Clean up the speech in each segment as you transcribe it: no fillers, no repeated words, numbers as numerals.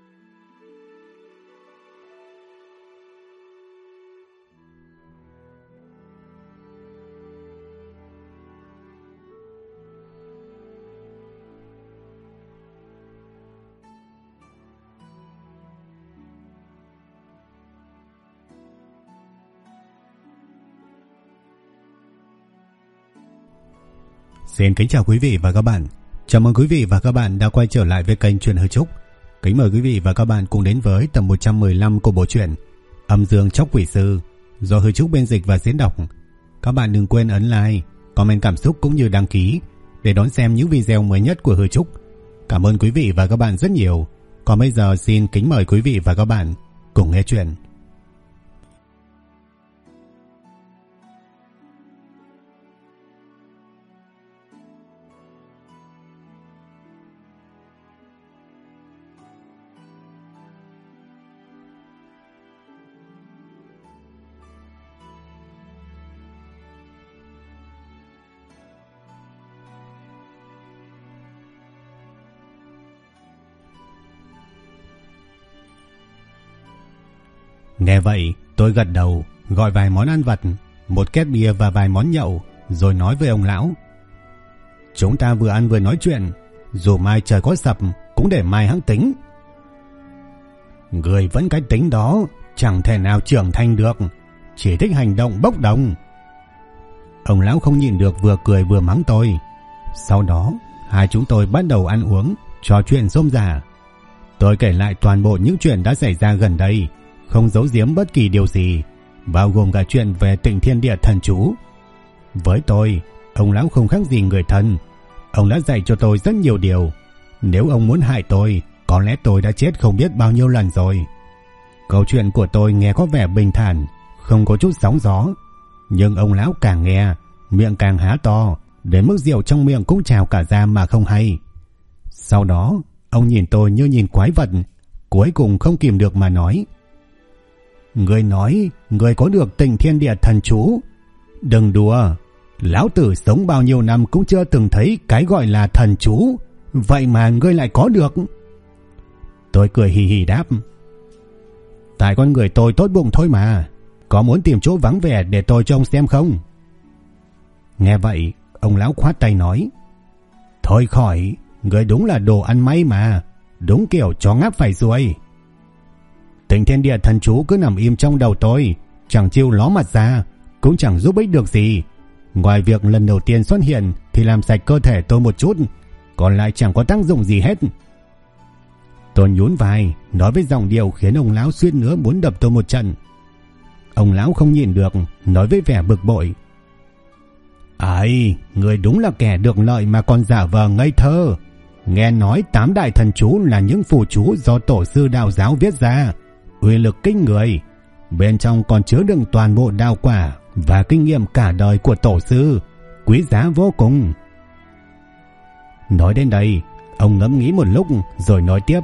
Xin kính chào quý vị và các bạn. Chào mừng quý vị và các bạn đã quay trở lại với kênh Truyện Hư Trúc. Kính mời quý vị và các bạn cùng đến với tập 115 của bộ truyện Âm Dương Chóc Quỷ Sư do Hư Trúc biên dịch và diễn đọc. Các bạn đừng quên ấn like, comment cảm xúc cũng như đăng ký để đón xem những video mới nhất của Hư Trúc. Cảm ơn quý vị và các bạn rất nhiều. Còn bây giờ xin kính mời quý vị và các bạn cùng nghe chuyện. Nghe vậy, tôi gật đầu, gọi vài món ăn vặt, một két bia và vài món nhậu, rồi nói với ông lão. Chúng ta vừa ăn vừa nói chuyện, dù mai trời có sập, cũng để mai hẵng tính. Người vẫn cái tính đó, chẳng thể nào trưởng thành được, chỉ thích hành động bốc đồng. Ông lão không nhịn được vừa cười vừa mắng tôi. Sau đó, hai chúng tôi bắt đầu ăn uống, trò chuyện rôm rả. Tôi kể lại toàn bộ những chuyện đã xảy ra gần đây, không giấu giếm bất kỳ điều gì, bao gồm cả chuyện về Tịnh Thiên Địa Thần Chú. Với tôi, ông lão không khác gì người thân. Ông đã dạy cho tôi rất nhiều điều. Nếu ông muốn hại tôi, có lẽ tôi đã chết không biết bao nhiêu lần rồi. Câu chuyện của tôi nghe có vẻ bình thản, không có chút sóng gió. Nhưng ông lão càng nghe, miệng càng há to, đến mức rượu trong miệng cũng trào cả ra mà không hay. Sau đó, ông nhìn tôi như nhìn quái vật, cuối cùng không kìm được mà nói. Người nói người có được Tịnh Thiên Địa Thần Chú. Đừng đùa, lão tử sống bao nhiêu năm cũng chưa từng thấy cái gọi là thần chú, vậy mà ngươi lại có được. Tôi cười hì hì đáp. Tại con người tôi tốt bụng thôi mà, có muốn tìm chỗ vắng vẻ để tôi cho ông xem không? Nghe vậy, ông lão khoát tay nói. Thôi khỏi, ngươi đúng là đồ ăn may mà, đúng kiểu chó ngáp phải ruồi. Tịnh Thiên Địa Thần Chú cứ nằm im trong đầu tôi, chẳng chịu ló mặt ra, cũng chẳng giúp ích được gì. Ngoài việc lần đầu tiên xuất hiện thì làm sạch cơ thể tôi một chút, còn lại chẳng có tác dụng gì hết. Tôi nhún vai, nói với giọng điệu khiến ông lão suýt nữa muốn đập tôi một trận. Ông lão không nhịn được, nói với vẻ bực bội. Ấy, người đúng là kẻ được lợi mà còn giả vờ ngây thơ. Nghe nói 8 đại thần chú là những phù chú do tổ sư đạo giáo viết ra, uy lực kinh người, bên trong còn chứa đựng toàn bộ đạo quả và kinh nghiệm cả đời của tổ sư, quý giá vô cùng. Nói đến đây, ông ngẫm nghĩ một lúc rồi nói tiếp.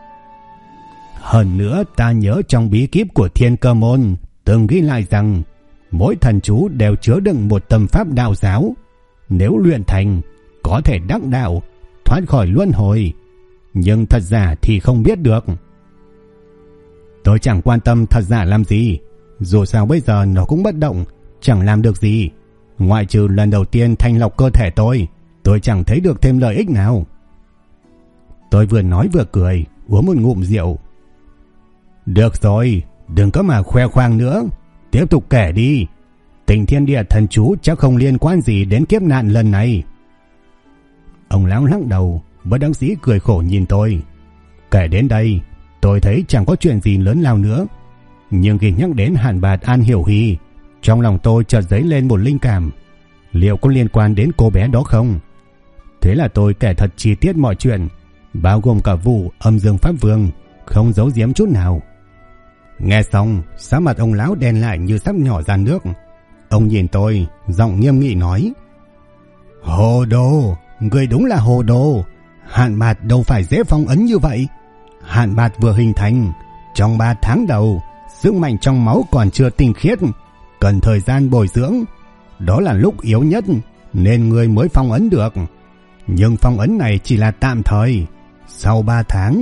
Hơn nữa, ta nhớ trong bí kíp của Thiên Cơ Môn từng ghi lại rằng mỗi thần chú đều chứa đựng một tâm pháp đạo giáo, nếu luyện thành có thể đắc đạo, thoát khỏi luân hồi, nhưng thật giả thì không biết được. Tôi chẳng quan tâm thật giả làm gì, dù sao bây giờ nó cũng bất động, chẳng làm được gì. Ngoại trừ lần đầu tiên thanh lọc cơ thể tôi chẳng thấy được thêm lợi ích nào. Tôi vừa nói vừa cười, uống một ngụm rượu. Được rồi, đừng có mà khoe khoang nữa, tiếp tục kể đi. Tịnh Thiên Địa Thần Chú chắc không liên quan gì đến kiếp nạn lần này. Ông lão lắc đầu, bất đắc dĩ cười khổ nhìn tôi. Kể đến đây, tôi thấy chẳng có chuyện gì lớn lao nữa. Nhưng khi nhắc đến Hạn Bạt An Hiểu Hy, trong lòng tôi chợt dấy lên một linh cảm. Liệu có liên quan đến cô bé đó không? Thế là tôi kể thật chi tiết mọi chuyện, bao gồm cả vụ Âm Dương Pháp Vương, không giấu giếm chút nào. Nghe xong, sắc mặt ông lão đen lại như sắp nhỏ ra nước. Ông nhìn tôi, giọng nghiêm nghị nói. Hồ đồ, người đúng là hồ đồ. Hạn Bạt đâu phải dễ phong ấn như vậy. Hạn Bạt vừa hình thành, trong 3 tháng đầu, sức mạnh trong máu còn chưa tinh khiết, cần thời gian bồi dưỡng. Đó là lúc yếu nhất, nên người mới phong ấn được. Nhưng phong ấn này chỉ là tạm thời. Sau 3 tháng,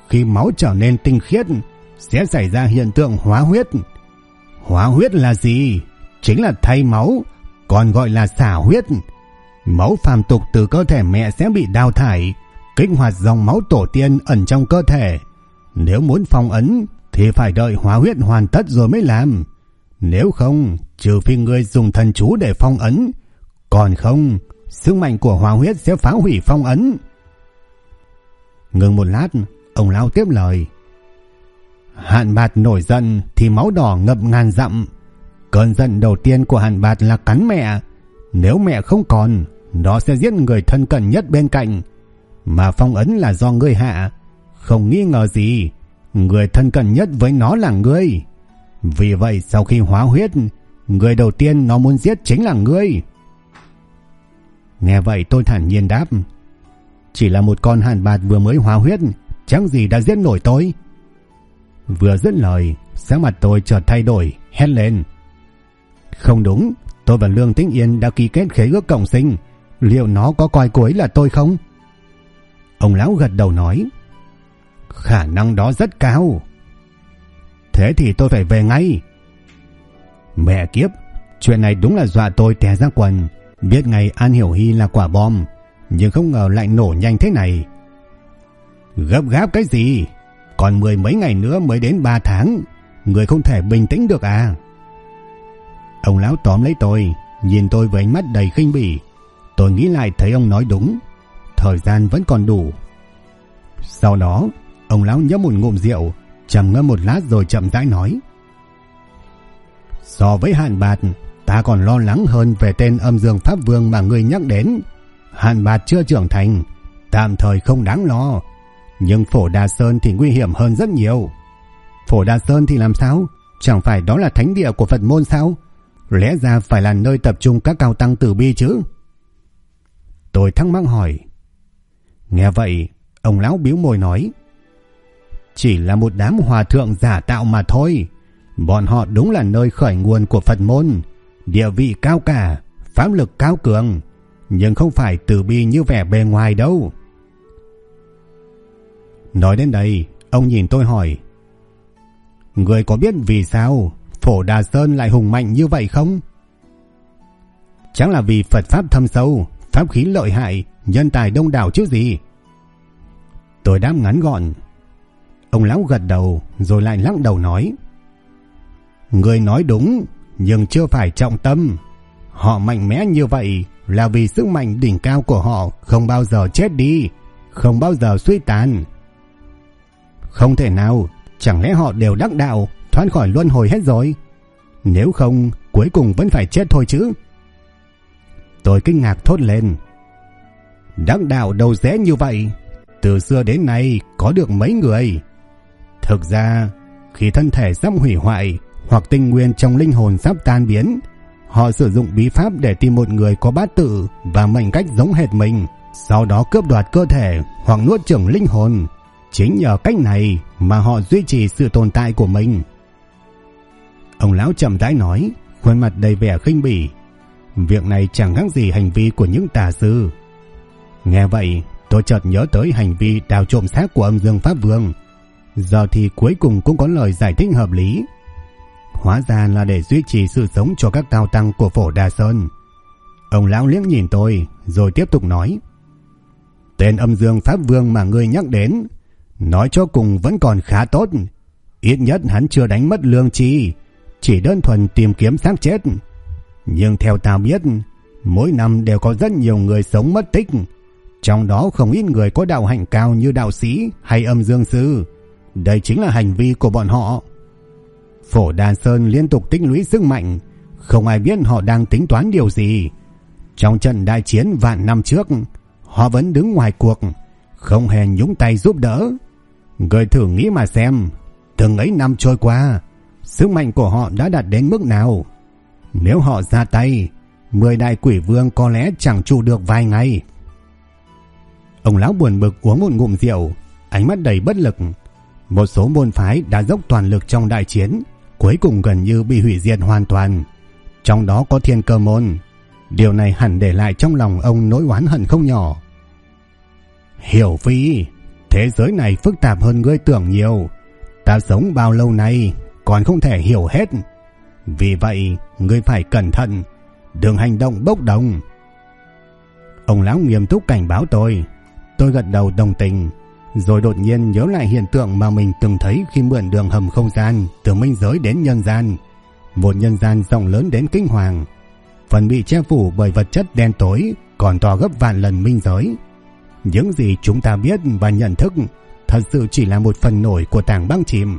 khi máu trở nên tinh khiết sẽ xảy ra hiện tượng hóa huyết. Hóa huyết là gì? Chính là thay máu, còn gọi là xả huyết. Máu phàm tục từ cơ thể mẹ sẽ bị đào thải, kích hoạt dòng máu tổ tiên ẩn trong cơ thể. Nếu muốn phong ấn thì phải đợi hóa huyết hoàn tất rồi mới làm. Nếu không, trừ phi người dùng thần chú để phong ấn, còn không, sức mạnh của hóa huyết sẽ phá hủy phong ấn. Ngừng một lát, ông lão tiếp lời. Hạn Bạt nổi giận thì máu đỏ ngập ngàn dặm. Cơn giận đầu tiên của Hạn Bạt là cắn mẹ. Nếu mẹ không còn, nó sẽ giết người thân cận nhất bên cạnh. Mà phong ấn là do ngươi hạ, không nghi ngờ gì. Người thân cận nhất với nó là ngươi. Vì vậy sau khi hóa huyết, người đầu tiên nó muốn giết chính là ngươi. Nghe vậy tôi thản nhiên đáp. Chỉ là một con Hạn Bạt vừa mới hóa huyết, chẳng gì đã giết nổi tôi. Vừa dứt lời, sắc mặt tôi chợt thay đổi, hét lên. Không đúng, tôi và Lương Tĩnh Yên đã ký kết khế ước cộng sinh. Liệu nó có coi cô ấy là tôi không? Ông lão gật đầu nói. Khả năng đó rất cao. Thế thì tôi phải về ngay. Mẹ kiếp, chuyện này đúng là dọa tôi té ra quần. Biết ngày An Hiểu Hy là quả bom, nhưng không ngờ lại nổ nhanh thế này. Gấp gáp cái gì? Còn 10 mấy ngày nữa mới đến 3 tháng. Người không thể bình tĩnh được à? Ông lão tóm lấy tôi, nhìn tôi với ánh mắt đầy khinh bỉ. Tôi nghĩ lại thấy ông nói đúng, thời gian vẫn còn đủ. Sau đó ông lão nhấp một ngụm rượu, trầm ngâm một lát rồi chậm rãi nói. So với Hạn Bạt, ta còn lo lắng hơn về tên Âm Dương Pháp Vương mà ngươi nhắc đến. Hạn Bạt chưa trưởng thành, tạm thời không đáng lo. Nhưng Phổ Đà Sơn thì nguy hiểm hơn rất nhiều. Phổ Đà Sơn thì làm sao? Chẳng phải đó là thánh địa của Phật môn sao? Lẽ ra phải là nơi tập trung các cao tăng từ bi chứ? Tôi thắc mắc hỏi. Nghe vậy, ông lão bĩu môi nói. Chỉ là một đám hòa thượng giả tạo mà thôi. Bọn họ đúng là nơi khởi nguồn của Phật môn, địa vị cao cả, pháp lực cao cường, nhưng không phải từ bi như vẻ bề ngoài đâu. Nói đến đây, ông nhìn tôi hỏi. Người có biết vì sao Phổ Đà Sơn lại hùng mạnh như vậy không? Chẳng là vì Phật Pháp thâm sâu, pháp khí lợi hại, nhân tài đông đảo chứ gì? Tôi đáp ngắn gọn. Ông lão gật đầu rồi lại lắc đầu nói. Người nói đúng, nhưng chưa phải trọng tâm. Họ mạnh mẽ như vậy là vì sức mạnh đỉnh cao của họ không bao giờ chết đi, không bao giờ suy tàn. Không thể nào, chẳng lẽ họ đều đắc đạo, thoát khỏi luân hồi hết rồi? Nếu không, cuối cùng vẫn phải chết thôi chứ. Tôi kinh ngạc thốt lên. Đắc đạo đâu dễ như vậy, từ xưa đến nay có được mấy người. Thực ra, khi thân thể sắp hủy hoại hoặc tinh nguyên trong linh hồn sắp tan biến, họ sử dụng bí pháp để tìm một người có bát tự và mệnh cách giống hệt mình, sau đó cướp đoạt cơ thể hoặc nuốt chửng linh hồn. Chính nhờ cách này mà họ duy trì sự tồn tại của mình. Ông lão chậm rãi nói, khuôn mặt đầy vẻ khinh bỉ. Việc này chẳng khác gì hành vi của những tà sư. Nghe vậy, tôi chợt nhớ tới hành vi đào trộm xác của Âm Dương Pháp Vương. Giờ thì cuối cùng cũng có lời giải thích hợp lý. Hóa ra là để duy trì sự sống cho các cao tăng của Phổ Đà Sơn. Ông lão liếc nhìn tôi rồi tiếp tục nói. Tên Âm Dương Pháp Vương mà ngươi nhắc đến, nói cho cùng vẫn còn khá tốt. Ít nhất hắn chưa đánh mất lương tri, chỉ đơn thuần tìm kiếm xác chết. Nhưng theo ta biết, mỗi năm đều có rất nhiều người sống mất tích, trong đó không ít người có đạo hạnh cao như đạo sĩ hay Âm Dương Sư. Đây chính là hành vi của bọn họ. Phổ Đà Sơn liên tục tích lũy sức mạnh, không ai biết họ đang tính toán điều gì. Trong trận đại chiến vạn năm trước, họ vẫn đứng ngoài cuộc, không hề nhúng tay giúp đỡ. Người thử nghĩ mà xem, từng ấy năm trôi qua, sức mạnh của họ đã đạt đến mức nào? Nếu họ ra tay, 10 đại quỷ vương có lẽ chẳng trụ được vài ngày. Ông lão buồn bực uống một ngụm rượu, ánh mắt đầy bất lực. Một số môn phái đã dốc toàn lực trong đại chiến, cuối cùng gần như bị hủy diệt hoàn toàn. Trong đó có Thiên Cơ môn. Điều này hẳn để lại trong lòng ông nỗi oán hận không nhỏ. Hiểu Phi, Thế giới này phức tạp hơn ngươi tưởng nhiều. Ta sống bao lâu nay còn không thể hiểu hết. Vì vậy ngươi phải cẩn thận, đừng hành động bốc đồng. Ông lão nghiêm túc cảnh báo tôi. Tôi gật đầu đồng tình, rồi đột nhiên nhớ lại hiện tượng mà mình từng thấy khi mượn đường hầm không gian từ minh giới đến nhân gian. Một nhân gian rộng lớn đến kinh hoàng, phần bị che phủ bởi vật chất đen tối còn to gấp vạn lần minh giới. Những gì chúng ta biết và nhận thức thật sự chỉ là một phần nổi của tảng băng chìm.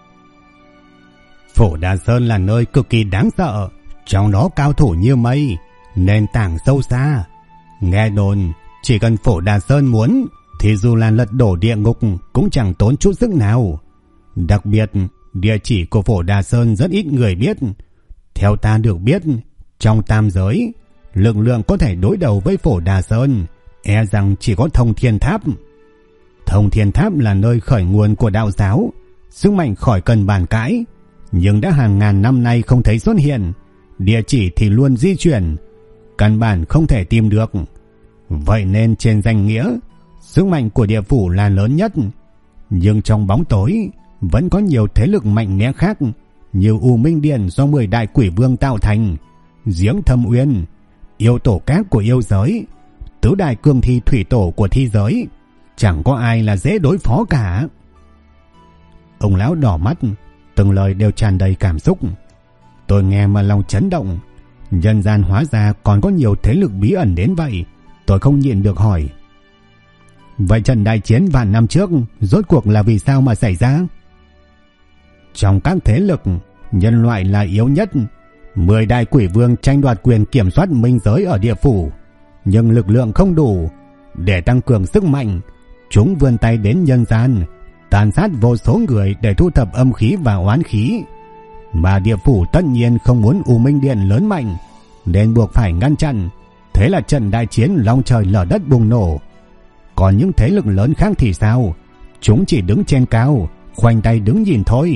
Phổ Đà Sơn là nơi cực kỳ đáng sợ, trong đó cao thủ như mây, nền tảng sâu xa. Nghe đồn chỉ cần Phổ Đà Sơn muốn thì dù là lật đổ địa ngục cũng chẳng tốn chút sức nào. Đặc biệt địa chỉ của Phổ Đà Sơn rất ít người biết. Theo ta được biết, trong tam giới, lực lượng có thể đối đầu với Phổ Đà Sơn e rằng chỉ có Thông Thiên Tháp. Thông Thiên Tháp là nơi khởi nguồn của đạo giáo, sức mạnh khỏi cần bàn cãi, nhưng đã hàng ngàn năm nay không thấy xuất hiện. Địa chỉ thì luôn di chuyển, căn bản không thể tìm được. Vậy nên trên danh nghĩa, sức mạnh của địa phủ là lớn nhất. Nhưng trong bóng tối vẫn có nhiều thế lực mạnh mẽ khác, như U Minh Điện do 10 đại quỷ vương tạo thành, Giếng Thâm Uyên, yêu tổ cát của yêu giới, tứ đại cương thi thủy tổ của thi giới. Chẳng có ai là dễ đối phó cả. Ông lão đỏ mắt, từng lời đều tràn đầy cảm xúc. Tôi nghe mà lòng chấn động. Nhân gian hóa ra còn có nhiều thế lực bí ẩn đến vậy. Tôi không nhịn được hỏi, vậy trận đại chiến vạn năm trước rốt cuộc là vì sao mà xảy ra? Trong các thế lực, nhân loại là yếu nhất. 10 đại quỷ vương tranh đoạt quyền kiểm soát minh giới ở địa phủ, nhưng lực lượng không đủ. Để tăng cường sức mạnh, chúng vươn tay đến nhân gian, tàn sát vô số người để thu thập âm khí và oán khí. Mà địa phủ tất nhiên không muốn U Minh Điện lớn mạnh, nên buộc phải ngăn chặn. Thế là trận đại chiến long trời lở đất bùng nổ. Còn những thế lực lớn khác thì sao? Chúng chỉ đứng trên cao, khoanh tay đứng nhìn thôi.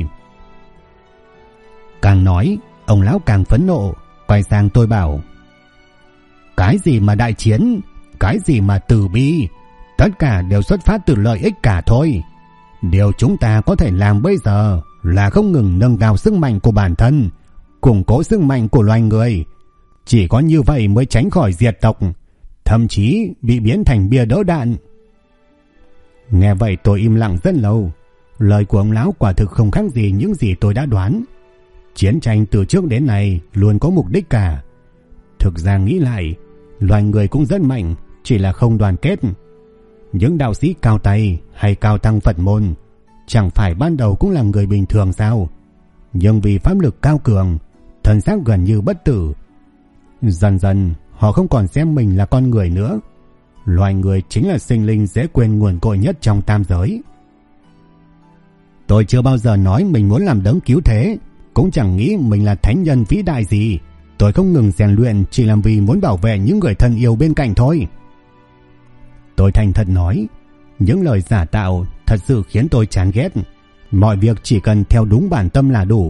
Càng nói, ông lão càng phẫn nộ. Quay sang tôi bảo, cái gì mà đại chiến, cái gì mà từ bi, tất cả đều xuất phát từ lợi ích cả thôi. Điều chúng ta có thể làm bây giờ là không ngừng nâng cao sức mạnh của bản thân, củng cố sức mạnh của loài người. Chỉ có như vậy mới tránh khỏi diệt tộc, thậm chí bị biến thành bia đỡ đạn. Nghe vậy tôi im lặng rất lâu. Lời của ông lão quả thực không khác gì những gì tôi đã đoán. Chiến tranh từ trước đến nay luôn có mục đích cả. Thực ra nghĩ lại, loài người cũng rất mạnh, chỉ là không đoàn kết. Những đạo sĩ cao tay hay cao tăng Phật môn chẳng phải ban đầu cũng là người bình thường sao? Nhưng vì pháp lực cao cường, thân xác gần như bất tử, dần dần họ không còn xem mình là con người nữa. Loài người chính là sinh linh dễ quên nguồn cội nhất trong tam giới. Tôi chưa bao giờ nói mình muốn làm đấng cứu thế, cũng chẳng nghĩ mình là thánh nhân vĩ đại gì. Tôi không ngừng rèn luyện chỉ làm vì muốn bảo vệ những người thân yêu bên cạnh thôi. Tôi thành thật nói, những lời giả tạo thật sự khiến tôi chán ghét. Mọi việc chỉ cần theo đúng bản tâm là đủ.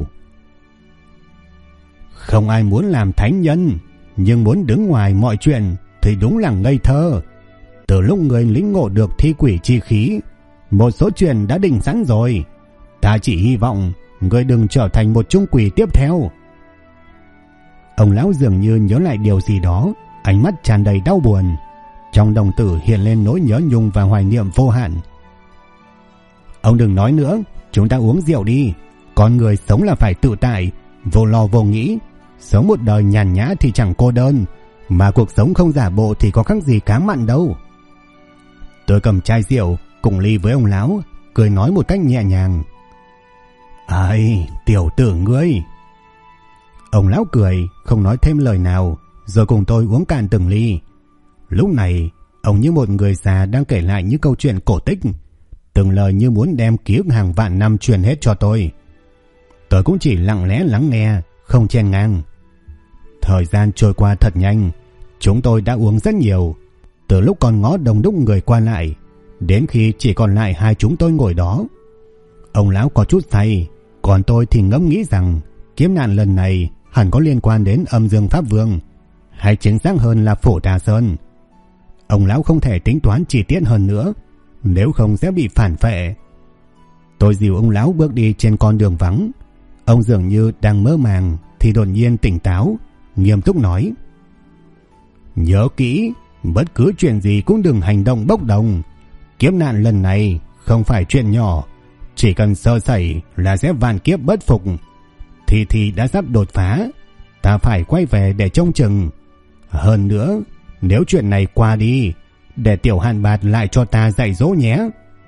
Không ai muốn làm thánh nhân, nhưng muốn đứng ngoài mọi chuyện thì đúng là ngây thơ. Từ lúc người lĩnh ngộ được thi quỷ chi khí, một số chuyện đã định sẵn rồi. Ta chỉ hy vọng người đừng trở thành một chung quỷ tiếp theo. Ông lão dường như nhớ lại điều gì đó, ánh mắt tràn đầy đau buồn. Trong đồng tử hiện lên nỗi nhớ nhung và hoài niệm vô hạn. Ông đừng nói nữa, chúng ta uống rượu đi. Con người sống là phải tự tại, vô lo vô nghĩ. Sống một đời nhàn nhã thì chẳng cô đơn, mà cuộc sống không giả bộ thì có khác gì cá mặn đâu. Tôi cầm chai rượu cùng ly với ông lão, cười nói một cách nhẹ nhàng, ai, tiểu tử ngươi. Ông lão cười, không nói thêm lời nào, rồi cùng tôi uống cạn từng ly. Lúc này, ông như một người già đang kể lại những câu chuyện cổ tích, từng lời như muốn đem ký ức hàng vạn năm truyền hết cho tôi. Tôi cũng chỉ lặng lẽ lắng nghe, không chen ngang. Thời gian trôi qua thật nhanh, chúng tôi đã uống rất nhiều. Từ lúc còn ngõ đông đúc người qua lại, đến khi chỉ còn lại hai chúng tôi ngồi đó. Ông lão có chút say, còn tôi thì ngẫm nghĩ rằng kiếp nạn lần này hẳn có liên quan đến Âm Dương Pháp Vương, hay chính xác hơn là Phổ Đà Sơn. Ông lão không thể tính toán chi tiết hơn nữa, nếu không sẽ bị phản phệ. Tôi dìu ông lão bước đi trên con đường vắng. Ông dường như đang mơ màng thì đột nhiên tỉnh táo, nghiêm túc nói: nhớ kỹ, bất cứ chuyện gì cũng đừng hành động bốc đồng. Kiếp nạn lần này không phải chuyện nhỏ, chỉ cần sơ sẩy là sẽ vạn kiếp bất phục. Thì đã sắp đột phá, ta phải quay về để trông chừng. Hơn nữa, nếu chuyện này qua đi, để Tiểu Hạn Bạt lại cho ta dạy dỗ nhé.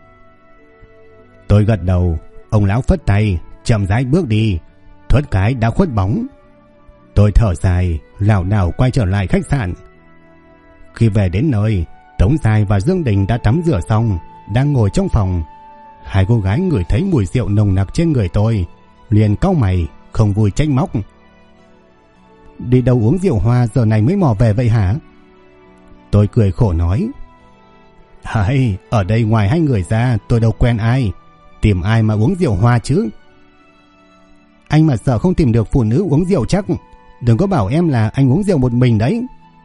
Tôi gật đầu. Ông lão phất tay, chậm rãi bước đi, thoát cái đã khuất bóng. Tôi thở dài, lảo đảo quay trở lại khách sạn. Khi về đến nơi, Tống Giai và Dương Đình đã tắm rửa xong, đang ngồi trong phòng. Hai cô gái ngửi thấy mùi rượu nồng nặc trên người tôi, liền cau mày, không vui trách móc: đi đâu uống rượu hoa giờ này mới mò về vậy hả? Tôi cười khổ nói: hay, ở đây ngoài hai người ra tôi đâu quen ai, tìm ai mà uống rượu hoa chứ. Anh mà sợ không tìm được phụ nữ uống rượu chắc, đừng có bảo em là anh uống rượu một mình đấy.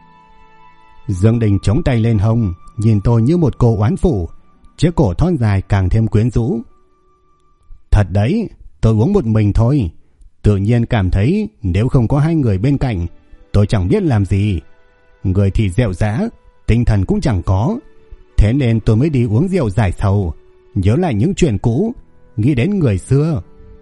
Dương Đình chống tay lên hông, nhìn tôi như một cô oán phụ, chiếc cổ thon dài càng thêm quyến rũ. Thật đấy, tôi uống một mình thôi. Tự nhiên cảm thấy nếu không có hai người bên cạnh, tôi chẳng biết làm gì. Người thì rệu rã, tinh thần cũng chẳng có. Thế nên tôi mới đi uống rượu giải sầu, nhớ lại những chuyện cũ, nghĩ đến người xưa.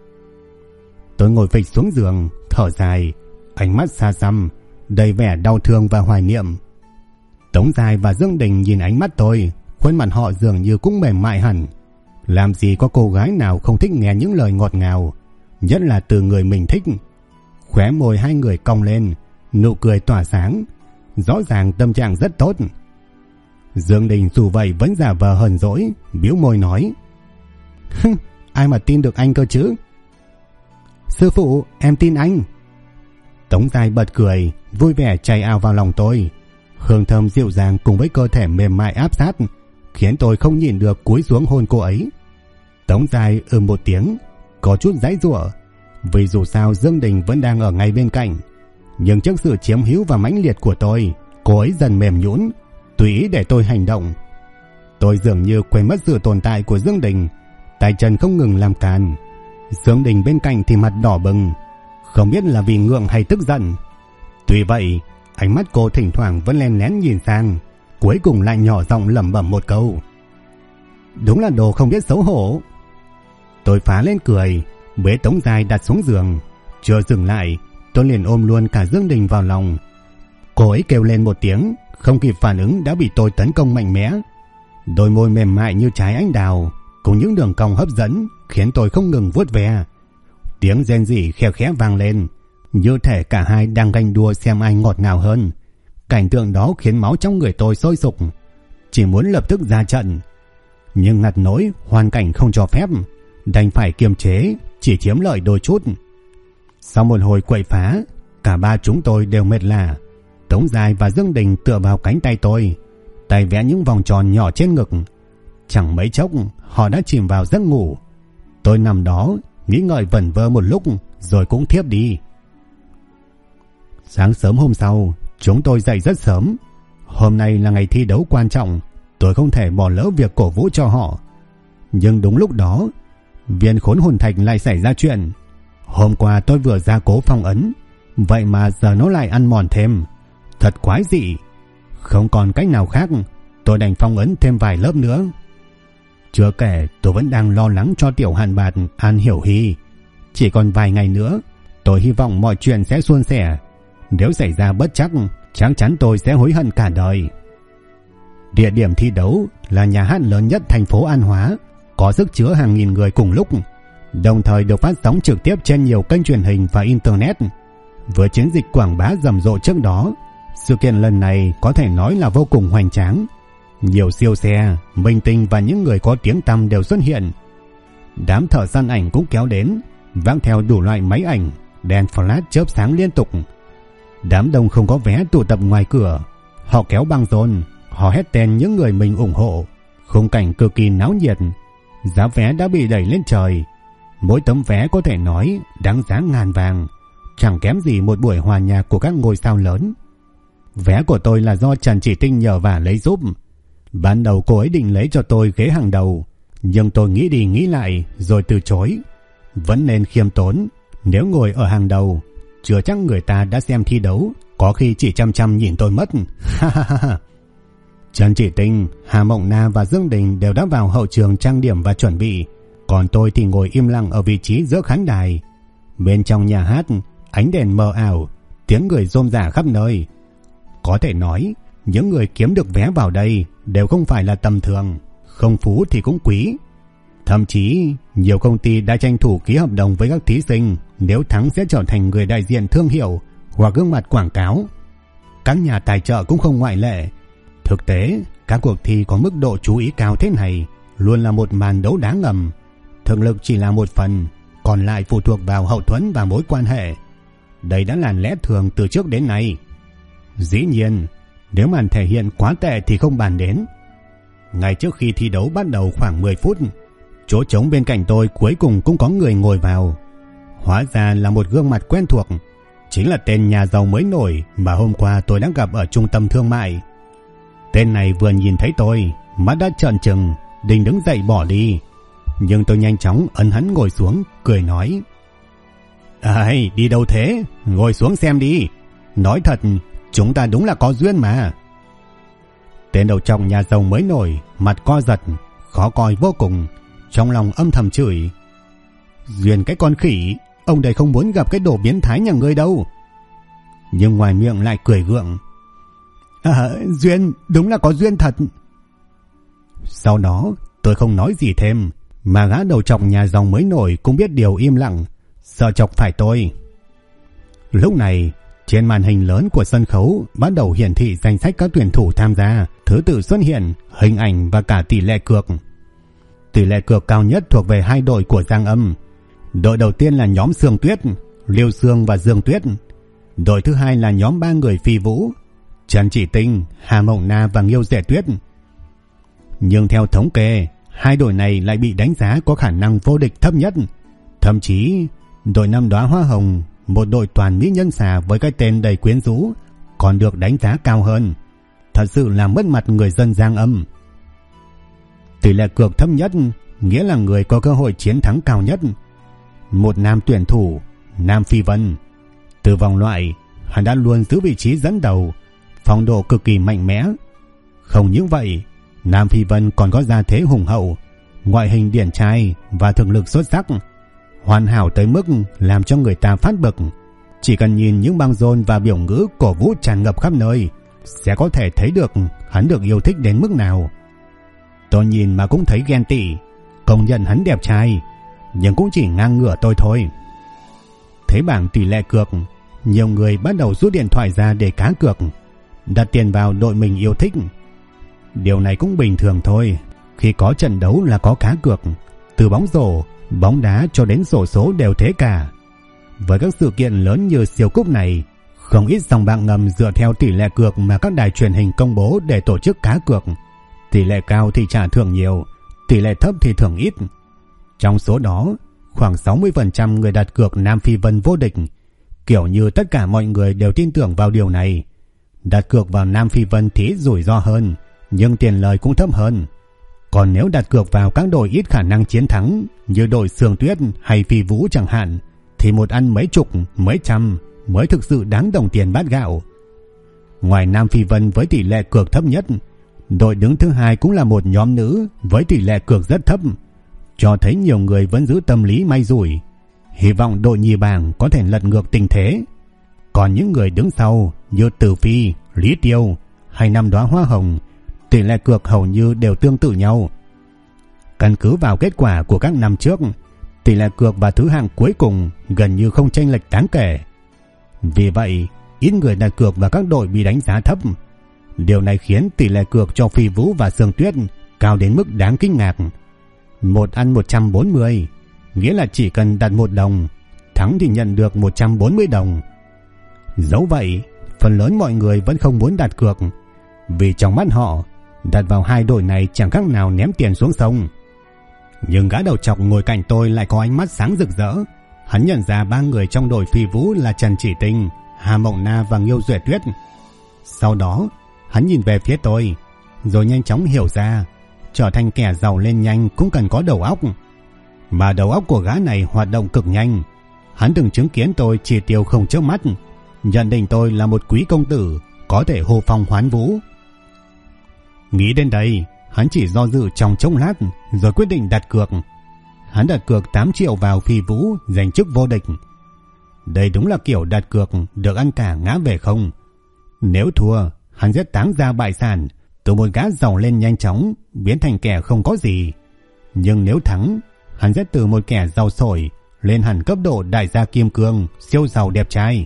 Tôi ngồi phịch xuống giường, thở dài, ánh mắt xa xăm, đầy vẻ đau thương và hoài niệm. Tống Giai và Dương Đình nhìn ánh mắt tôi, khuôn mặt họ dường như cũng mềm mại hẳn. Làm gì có cô gái nào không thích nghe những lời ngọt ngào, nhất là từ người mình thích. Khóe môi hai người cong lên, nụ cười tỏa sáng, rõ ràng tâm trạng rất tốt. Dương Đình dù vậy vẫn giả vờ hờn dỗi, bĩu môi nói: ai mà tin được anh cơ chứ? Sư phụ, em tin anh. Tống Giai bật cười, vui vẻ chảy ào vào lòng tôi. Hương thơm dịu dàng cùng với cơ thể mềm mại áp sát, khiến tôi không nhìn được cúi xuống hôn cô ấy. Tống Giai một tiếng, có chút giãy giụa, vì dù sao Dương Đình vẫn đang ở ngay bên cạnh. Nhưng trước sự chiếm hữu và mãnh liệt của tôi, cô ấy dần mềm nhũn, tùy ý để tôi hành động. Tôi dường như quên mất sự tồn tại của Dương Đình, tay chân không ngừng làm càn. Dương Đình bên cạnh thì mặt đỏ bừng, không biết là vì ngượng hay tức giận. Tuy vậy, ánh mắt cô thỉnh thoảng vẫn len lén nhìn sang, cuối cùng lại nhỏ giọng lẩm bẩm một câu: đúng là đồ không biết xấu hổ. Tôi phá lên cười, bế Tống Giai đặt xuống giường. Chưa dừng lại, tôi liền ôm luôn cả Dương Đình vào lòng. Cô ấy kêu lên một tiếng, không kịp phản ứng đã bị tôi tấn công mạnh mẽ. Đôi môi mềm mại như trái anh đào, cùng những đường cong hấp dẫn, khiến tôi không ngừng vuốt ve. Tiếng rên rỉ khe khẽ vang lên, như thể cả hai đang ganh đua xem ai ngọt ngào hơn. Cảnh tượng đó khiến máu trong người tôi sôi sục, chỉ muốn lập tức ra trận. Nhưng ngặt nỗi hoàn cảnh không cho phép, đành phải kiềm chế, chỉ chiếm lợi đôi chút. Sau một hồi quậy phá, cả ba chúng tôi đều mệt lả. Tống Giai và Dương Đình tựa vào cánh tay tôi, tay vẽ những vòng tròn nhỏ trên ngực. Chẳng mấy chốc họ đã chìm vào giấc ngủ. Tôi nằm đó nghĩ ngợi vẩn vơ một lúc rồi cũng thiếp đi. Sáng sớm hôm sau, chúng tôi dậy rất sớm. Hôm nay là ngày thi đấu quan trọng, tôi không thể bỏ lỡ việc cổ vũ cho họ. Nhưng đúng lúc đó, viên khốn hồn thạch lại xảy ra chuyện. Hôm qua tôi vừa gia cố phong ấn, vậy mà giờ nó lại ăn mòn thêm. Thật quái dị. Không còn cách nào khác, tôi đành phong ấn thêm vài lớp nữa. Chưa kể tôi vẫn đang lo lắng cho Tiểu Hạn Bạt, An Hiểu Hy. Chỉ còn vài ngày nữa, tôi hy vọng mọi chuyện sẽ suôn sẻ. Nếu xảy ra bất trắc, chắc chắn tôi sẽ hối hận cả đời. Địa điểm thi đấu là nhà hát lớn nhất thành phố An Hóa, có sức chứa hàng nghìn người cùng lúc, đồng thời được phát sóng trực tiếp trên nhiều kênh truyền hình và internet. Với chiến dịch quảng bá rầm rộ trước đó, sự kiện lần này có thể nói là vô cùng hoành tráng. Nhiều siêu xe, minh tinh và những người có tiếng tăm đều xuất hiện. Đám thợ săn ảnh cũng kéo đến, vác theo đủ loại máy ảnh, đèn flash chớp sáng liên tục. Đám đông không có vé tụ tập ngoài cửa, họ kéo băng rôn, họ hét tên những người mình ủng hộ. Khung cảnh cực kỳ náo nhiệt, giá vé đã bị đẩy lên trời. Mỗi tấm vé có thể nói đáng giá ngàn vàng, chẳng kém gì một buổi hòa nhạc của các ngôi sao lớn. Vé của tôi là do Trần Chỉ Tinh nhờ vả lấy giúp. Ban đầu cô ấy định lấy cho tôi ghế hàng đầu, nhưng tôi nghĩ đi nghĩ lại rồi từ chối. Vẫn nên khiêm tốn, nếu ngồi ở hàng đầu, chưa chắc người ta đã xem thi đấu, có khi chỉ chăm chăm nhìn tôi mất. Trần Chỉ Tinh, Hà Mộng Na và Dương Đình đều đã vào hậu trường trang điểm và chuẩn bị, còn tôi thì ngồi im lặng ở vị trí giữa khán đài. Bên trong nhà hát, ánh đèn mờ ảo, tiếng người rôm rả khắp nơi. Có thể nói, những người kiếm được vé vào đây đều không phải là tầm thường, không phú thì cũng quý. Thậm chí, nhiều công ty đã tranh thủ ký hợp đồng với các thí sinh, nếu thắng sẽ trở thành người đại diện thương hiệu hoặc gương mặt quảng cáo. Các nhà tài trợ cũng không ngoại lệ. Thực tế, các cuộc thi có mức độ chú ý cao thế này luôn là một màn đấu đá ngầm. Thực lực chỉ là một phần, còn lại phụ thuộc vào hậu thuẫn và mối quan hệ. Đây đã là lẽ thường từ trước đến nay. Dĩ nhiên, nếu màn thể hiện quá tệ thì không bàn đến. Ngay trước khi thi đấu bắt đầu khoảng 10 phút, chỗ trống bên cạnh tôi cuối cùng cũng có người ngồi vào. Hóa ra là một gương mặt quen thuộc, chính là tên nhà giàu mới nổi mà hôm qua tôi đã gặp ở trung tâm thương mại. Tên này vừa nhìn thấy tôi, mắt đã trợn trừng, định đứng dậy bỏ đi. Nhưng tôi nhanh chóng ấn hắn ngồi xuống, cười nói: "Ai, đi đâu thế? Ngồi xuống xem đi. Nói thật, chúng ta đúng là có duyên mà." Tên đầu trọc nhà giàu mới nổi, mặt co giật, khó coi vô cùng, trong lòng âm thầm chửi: "Duyên cái con khỉ, ông đây không muốn gặp cái đồ biến thái nhà ngươi đâu." Nhưng ngoài miệng lại cười gượng: "Duyên, đúng là có duyên thật." Sau đó tôi không nói gì thêm, mà gã đầu trọc nhà giàu mới nổi cũng biết điều im lặng, sợ chọc phải tôi. Lúc này, trên màn hình lớn của sân khấu bắt đầu hiển thị danh sách các tuyển thủ tham gia, thứ tự xuất hiện, hình ảnh và cả tỷ lệ cược. Tỷ lệ cược cao nhất thuộc về hai đội của Giang Âm. Đội đầu tiên là nhóm Sương Tuyết, Liêu Sương và Dương Tuyết. Đội thứ hai là nhóm 3 người Phi Vũ, Trần Chỉ Tinh, Hà Mộng Na và Nghiêu Dệ Tuyết. Nhưng theo thống kê, hai đội này lại bị đánh giá có khả năng vô địch thấp nhất. Thậm chí, đội Năm Đóa Hoa Hồng, một đội toàn mỹ nhân xà với cái tên đầy quyến rũ, còn được đánh giá cao hơn. Thật sự là mất mặt người dân Giang Âm. Tỷ lệ cược thấp nhất nghĩa là người có cơ hội chiến thắng cao nhất. Một nam tuyển thủ, Nam Phi Vân. Từ vòng loại, hắn đã luôn giữ vị trí dẫn đầu, phong độ cực kỳ mạnh mẽ. Không những vậy, Nam Phi Vân còn có gia thế hùng hậu, ngoại hình điển trai và thực lực xuất sắc, hoàn hảo tới mức làm cho người ta phát bực. Chỉ cần nhìn những băng rôn và biểu ngữ cổ vũ tràn ngập khắp nơi, sẽ có thể thấy được hắn được yêu thích đến mức nào. Tôi nhìn mà cũng thấy ghen tị, công nhận hắn đẹp trai, nhưng cũng chỉ ngang ngửa tôi thôi. Thấy bảng tỷ lệ cược, nhiều người bắt đầu rút điện thoại ra để cá cược, đặt tiền vào đội mình yêu thích. Điều này cũng bình thường thôi, khi có trận đấu là có cá cược, từ bóng rổ, bóng đá cho đến xổ số đều thế cả. Với các sự kiện lớn như siêu cúp này, không ít sòng bạc ngầm dựa theo tỷ lệ cược mà các đài truyền hình công bố để tổ chức cá cược. Tỷ lệ cao thì trả thưởng nhiều, tỷ lệ thấp thì thưởng ít. Trong số đó, khoảng 60% người đặt cược Nam Phi Vân vô địch, kiểu như tất cả mọi người đều tin tưởng vào điều này. Đặt cược vào Nam Phi Vân thì rủi ro hơn, nhưng tiền lời cũng thấp hơn. Còn nếu đặt cược vào các đội ít khả năng chiến thắng như đội Sương Tuyết hay Phi Vũ chẳng hạn, thì một ăn mấy chục, mấy trăm mới thực sự đáng đồng tiền bát gạo. Ngoài Nam Phi Vân với tỷ lệ cược thấp nhất, đội đứng thứ hai cũng là một nhóm nữ với tỷ lệ cược rất thấp, cho thấy nhiều người vẫn giữ tâm lý may rủi, hy vọng đội nhì bảng có thể lật ngược tình thế. Còn những người đứng sau như Tử Phi, Lý Tiêu hay Năm Đóa Hoa Hồng, tỷ lệ cược hầu như đều tương tự nhau. Căn cứ vào kết quả của các năm trước, tỷ lệ cược và thứ hạng cuối cùng gần như không chênh lệch đáng kể. Vì vậy, ít người đặt cược và các đội bị đánh giá thấp. Điều này khiến tỷ lệ cược cho Phi Vũ và Sương Tuyết cao đến mức đáng kinh ngạc. 1 ăn 140, nghĩa là chỉ cần đặt 1 đồng, thắng thì nhận được 140 đồng. Dẫu vậy, phần lớn mọi người vẫn không muốn đặt cược, vì trong mắt họ, đặt vào hai đội này chẳng khác nào ném tiền xuống sông. Nhưng gã đầu trọc ngồi cạnh tôi lại có ánh mắt sáng rực rỡ. Hắn nhận ra 3 người trong đội Phi Vũ là Trần Chỉ Tinh, Hà Mộng Na và Nghiêu Duệ Tuyết. Sau đó, hắn nhìn về phía tôi, rồi nhanh chóng hiểu ra, trở thành kẻ giàu lên nhanh cũng cần có đầu óc. Mà đầu óc của gã này hoạt động cực nhanh. Hắn từng chứng kiến tôi chi tiêu không chớp mắt, nhận định tôi là một quý công tử có thể hô phong hoán vũ. Nghĩ đến đây, hắn chỉ do dự trong chốc lát rồi quyết định đặt cược. Hắn đặt cược 8 triệu vào Phi Vũ giành chức vô địch. Đây đúng là kiểu đặt cược được ăn cả ngã về không. Nếu thua, hắn sẽ táng ra bại sản, từ một gã giàu lên nhanh chóng biến thành kẻ không có gì. Nhưng nếu thắng, hắn sẽ từ một kẻ giàu sổi lên hẳn cấp độ đại gia kim cương, siêu giàu đẹp trai.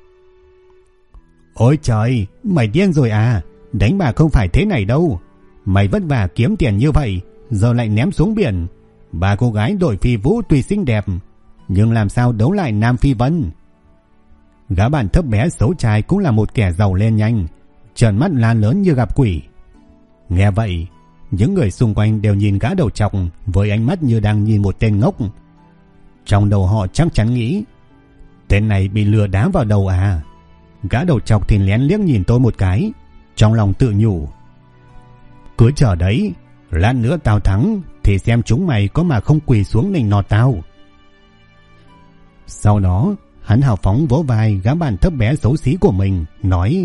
Ôi trời, mày điên rồi à? Đánh bạc không phải thế này đâu. Mày vất vả kiếm tiền như vậy, giờ lại ném xuống biển. Bà cô gái đội Phi Vũ tuy xinh đẹp, nhưng làm sao đấu lại Nam Phi Vân? Gã bạn thấp bé xấu trai cũng là một kẻ giàu lên nhanh, trợn mắt la lớn như gặp quỷ. Nghe vậy, những người xung quanh đều nhìn gã đầu trọc với ánh mắt như đang nhìn một tên ngốc. Trong đầu họ chắc chắn nghĩ, tên này bị lừa đá vào đầu à? Gã đầu trọc thì lén liếc nhìn tôi một cái, trong lòng tự nhủ, cứ chờ đấy, lát nữa tao thắng thì xem chúng mày có mà không quỳ xuống nịnh nọt tao. Sau đó, hắn hào phóng vỗ vai gã bạn thấp bé xấu xí của mình, nói: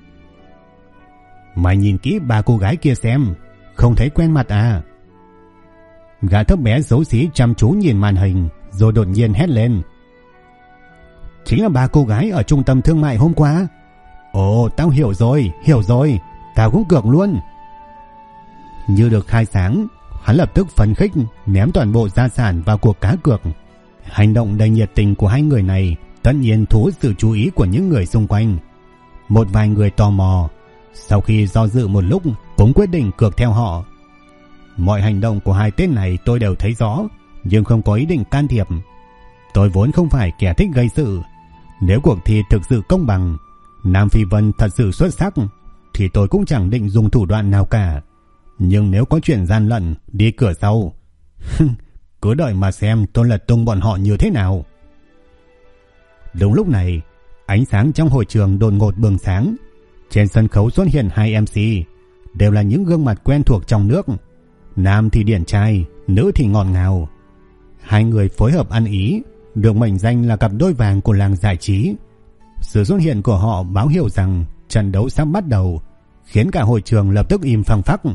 Mày nhìn kỹ ba cô gái kia xem, không thấy quen mặt à? Gã thấp bé xấu xí chăm chú nhìn màn hình, rồi đột nhiên hét lên: Chính là ba cô gái ở trung tâm thương mại hôm qua. Ồ, tao hiểu rồi, tao cũng cược luôn. Như được khai sáng, hắn lập tức phấn khích ném toàn bộ gia sản vào cuộc cá cược. Hành động đầy nhiệt tình của hai người này tất nhiên thu hút sự chú ý của những người xung quanh. Một vài người tò mò, sau khi do dự một lúc cũng quyết định cược theo họ. Mọi hành động của hai tên này tôi đều thấy rõ, nhưng không có ý định can thiệp. Tôi vốn không phải kẻ thích gây sự. Nếu cuộc thi thực sự công bằng, Nam Phi Vân thật sự xuất sắc, thì tôi cũng chẳng định dùng thủ đoạn nào cả. Nhưng nếu có chuyện gian lận đi cửa sau, cứ đợi mà xem tôi lật tung bọn họ như thế nào. Đúng lúc này, ánh sáng trong hội trường đột ngột bừng sáng. Trên sân khấu xuất hiện hai MC, đều là những gương mặt quen thuộc trong nước. Nam thì điển trai, nữ thì ngọt ngào. Hai người phối hợp ăn ý, được mệnh danh là cặp đôi vàng của làng giải trí. Sự xuất hiện của họ báo hiệu rằng trận đấu sắp bắt đầu, khiến cả hội trường lập tức im phăng phắc.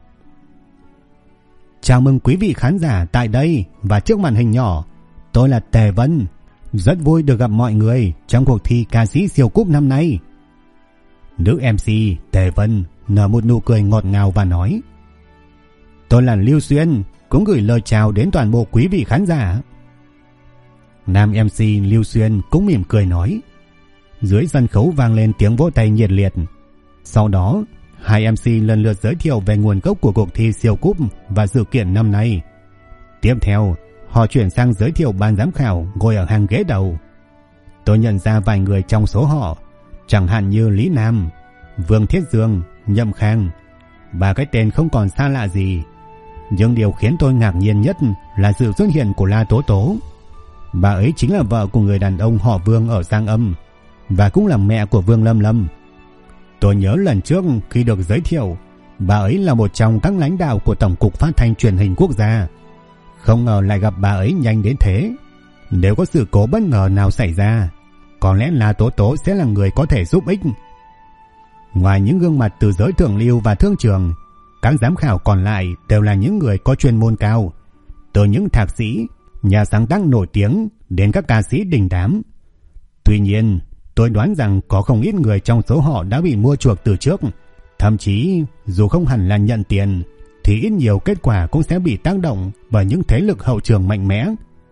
Chào mừng quý vị khán giả tại đây và trước màn hình nhỏ. Tôi là Tề Vân, rất vui được gặp mọi người trong cuộc thi ca sĩ siêu cúp năm nay. Nữ MC Tề Vân nở một nụ cười ngọt ngào và nói: Tôi là Lưu Xuyên, cũng gửi lời chào đến toàn bộ quý vị khán giả. Nam MC Lưu Xuyên cũng mỉm cười nói. Dưới sân khấu vang lên tiếng vỗ tay nhiệt liệt. Sau đó, hai MC lần lượt giới thiệu về nguồn gốc của cuộc thi siêu cúp và sự kiện năm nay. Tiếp theo, họ chuyển sang giới thiệu ban giám khảo ngồi ở hàng ghế đầu. Tôi nhận ra vài người trong số họ, chẳng hạn như Lý Nam, Vương Thiết Dương, Nhậm Khang. Ba cái tên không còn xa lạ gì. Nhưng điều khiến tôi ngạc nhiên nhất là sự xuất hiện của La Tố Tố. Bà ấy chính là vợ của người đàn ông họ Vương ở Giang Âm, và cũng là mẹ của Vương Lâm Lâm. Tôi nhớ lần trước khi được giới thiệu, bà ấy là một trong các lãnh đạo của Tổng cục Phát thanh Truyền hình Quốc gia. Không ngờ lại gặp bà ấy nhanh đến thế. Nếu có sự cố bất ngờ nào xảy ra, có lẽ La Tố Tố sẽ là người có thể giúp ích. Ngoài những gương mặt từ giới thượng lưu và thương trường, các giám khảo còn lại đều là những người có chuyên môn cao, từ những thạc sĩ, nhà sáng tác nổi tiếng đến các ca sĩ đình đám. Tuy nhiên, tôi đoán rằng có không ít người trong số họ đã bị mua chuộc từ trước. Thậm chí, dù không hẳn là nhận tiền, thì ít nhiều kết quả cũng sẽ bị tác động bởi những thế lực hậu trường mạnh mẽ.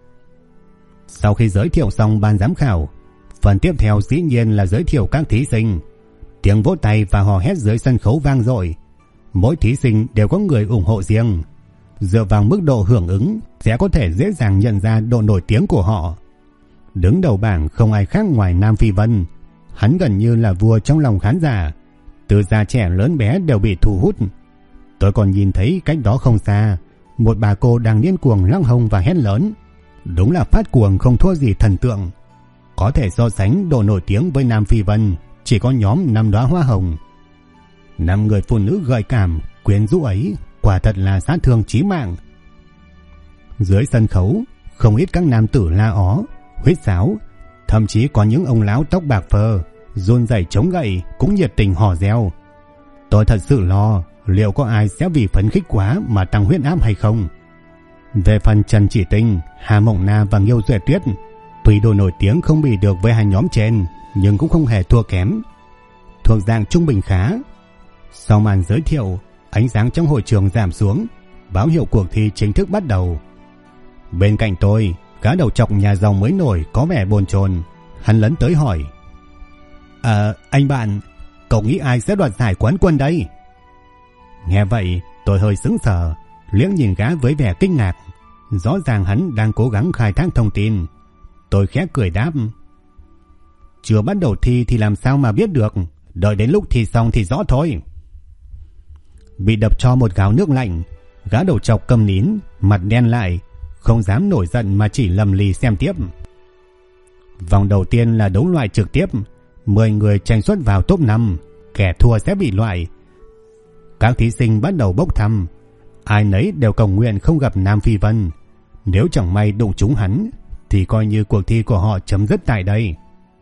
Sau khi giới thiệu xong ban giám khảo, phần tiếp theo dĩ nhiên là giới thiệu các thí sinh. Tiếng vỗ tay và hò hét dưới sân khấu vang dội. Mỗi thí sinh đều có người ủng hộ riêng. Dựa vào mức độ hưởng ứng sẽ có thể dễ dàng nhận ra độ nổi tiếng của họ. Đứng đầu bảng không ai khác ngoài Nam Phi Vân. Hắn gần như là vua trong lòng khán giả. Từ già trẻ lớn bé đều bị thu hút. Tôi còn nhìn thấy cách đó không xa, một bà cô đang điên cuồng lăng hông và hét lớn. Đúng là phát cuồng không thua gì thần tượng. Có thể so sánh độ nổi tiếng với Nam Phi Vân chỉ có nhóm 5 đóa hoa hồng. 5 người phụ nữ gợi cảm, quyến rũ ấy quả thật là sát thương chí mạng. Dưới sân khấu, không ít các nam tử la ó, huýt sáo, thậm chí có những ông lão tóc bạc phơ, run rẩy chống gậy cũng nhiệt tình hò reo. Tôi thật sự lo liệu có ai sẽ vì phấn khích quá mà tăng huyết áp hay không. Về phần Trần Chỉ Tinh, Hà Mộng Na và Nghiêu Duệ Tuyết, tuy đồ nổi tiếng không bị được với hai nhóm trên, nhưng cũng không hề thua kém, thuộc dạng trung bình khá. Sau màn giới thiệu, ánh sáng trong hội trường giảm xuống, báo hiệu cuộc thi chính thức bắt đầu. Bên cạnh tôi, gã đầu trọc nhà giàu mới nổi có vẻ bồn chồn, hắn lấn tới hỏi: anh bạn, cậu nghĩ ai sẽ đoạt giải quán quân đây? Nghe vậy, tôi hơi sững sờ, liếc nhìn gã với vẻ kinh ngạc. Rõ ràng hắn đang cố gắng khai thác thông tin. Tôi khẽ cười đáp: chưa bắt đầu thi thì làm sao mà biết được, đợi đến lúc thi xong thì rõ thôi. Bị đập cho một gáo nước lạnh, gã đầu trọc câm nín, mặt đen lại, không dám nổi giận mà chỉ lầm lì xem tiếp. Vòng đầu tiên là đấu loại trực tiếp, 10 người tranh xuất vào top 5, kẻ thua sẽ bị loại. Các thí sinh bắt đầu bốc thăm, ai nấy đều cầu nguyện không gặp Nam Phi Vân. Nếu chẳng may đụng trúng hắn thì coi như cuộc thi của họ chấm dứt tại đây.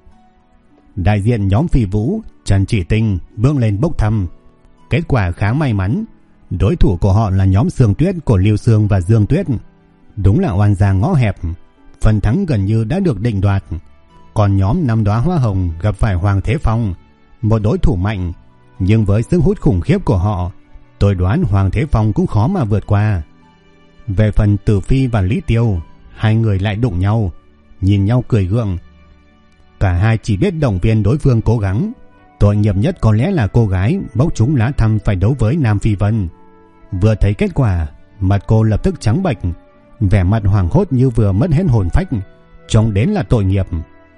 Đại diện nhóm Phi Vũ, Trần Chỉ Tinh bước lên bốc thăm. Kết quả khá may mắn, đối thủ của họ là nhóm Sương Tuyết của Lưu Sương và Dương Tuyết. Đúng là oan gia ngõ hẹp, phần thắng gần như đã được định đoạt. Còn nhóm Năm Đóa Hoa Hồng gặp phải Hoàng Thế Phong, một đối thủ mạnh, nhưng với sức hút khủng khiếp của họ, tôi đoán Hoàng Thế Phong cũng khó mà vượt qua. Về phần Tử Phi và Lý Tiêu, hai người lại đụng nhau, nhìn nhau cười gượng. Cả hai chỉ biết động viên đối phương cố gắng. Tội nghiệp nhất có lẽ là cô gái bốc trúng lá thăm phải đấu với Nam Phi Vân. Vừa thấy kết quả, mặt cô lập tức trắng bệch, vẻ mặt hoảng hốt như vừa mất hết hồn phách, trông đến là tội nghiệp.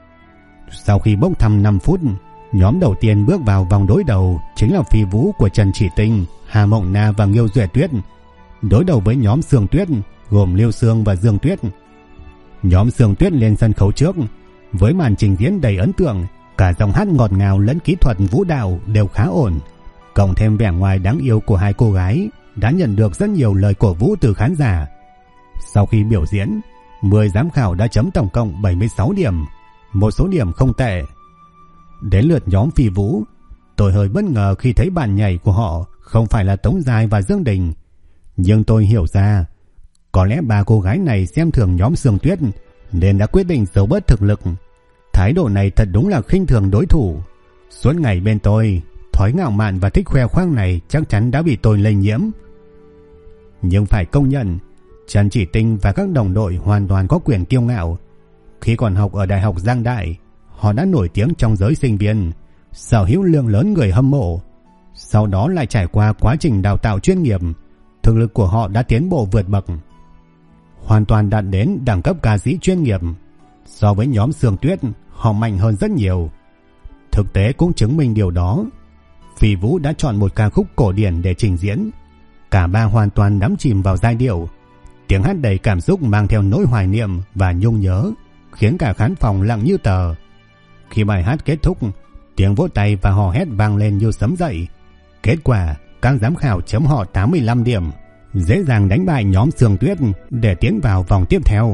Sau khi bốc thăm 5 phút, nhóm đầu tiên bước vào vòng đối đầu chính là Phi Vũ của Trần Chỉ Tinh, Hà Mộng Na và Nghiêu Duệ Tuyết, đối đầu với nhóm Sương Tuyết gồm Lưu Sương và Dương Tuyết. Nhóm Sương Tuyết lên sân khấu trước với màn trình diễn đầy ấn tượng, cả giọng hát ngọt ngào lẫn kỹ thuật vũ đạo đều khá ổn, cộng thêm vẻ ngoài đáng yêu của hai cô gái đã nhận được rất nhiều lời cổ vũ từ khán giả. Sau khi biểu diễn, 10 giám khảo đã chấm tổng cộng 76 điểm, một số điểm không tệ. Đến lượt nhóm Phi Vũ, tôi hơi bất ngờ khi thấy bạn nhảy của họ không phải là Tống Giai và Dương Đình, nhưng tôi hiểu ra có lẽ ba cô gái này xem thường nhóm Sương Tuyết nên đã quyết định giấu bớt thực lực. Thái độ này thật đúng là khinh thường đối thủ. Suốt ngày bên tôi, thói ngạo mạn và thích khoe khoang này chắc chắn đã bị tôi lây nhiễm. Nhưng phải công nhận, Trần Chỉ Tinh và các đồng đội hoàn toàn có quyền kiêu ngạo. Khi còn học ở Đại học Giang Đại, họ đã nổi tiếng trong giới sinh viên, sở hữu lượng lớn người hâm mộ. Sau đó lại trải qua quá trình đào tạo chuyên nghiệp, thực lực của họ đã tiến bộ vượt bậc, hoàn toàn đạt đến đẳng cấp ca sĩ chuyên nghiệp. So với nhóm Sương Tuyết, họ mạnh hơn rất nhiều. Thực tế cũng chứng minh điều đó. Phi Vũ đã chọn một ca khúc cổ điển để trình diễn. Cả ba hoàn toàn đắm chìm vào giai điệu. Tiếng hát đầy cảm xúc mang theo nỗi hoài niệm và nhung nhớ, khiến cả khán phòng lặng như tờ. Khi bài hát kết thúc, tiếng vỗ tay và hò hét vang lên như sấm dậy. Kết quả, các giám khảo chấm họ 85 điểm, dễ dàng đánh bại nhóm Sương Tuyết để tiến vào vòng tiếp theo.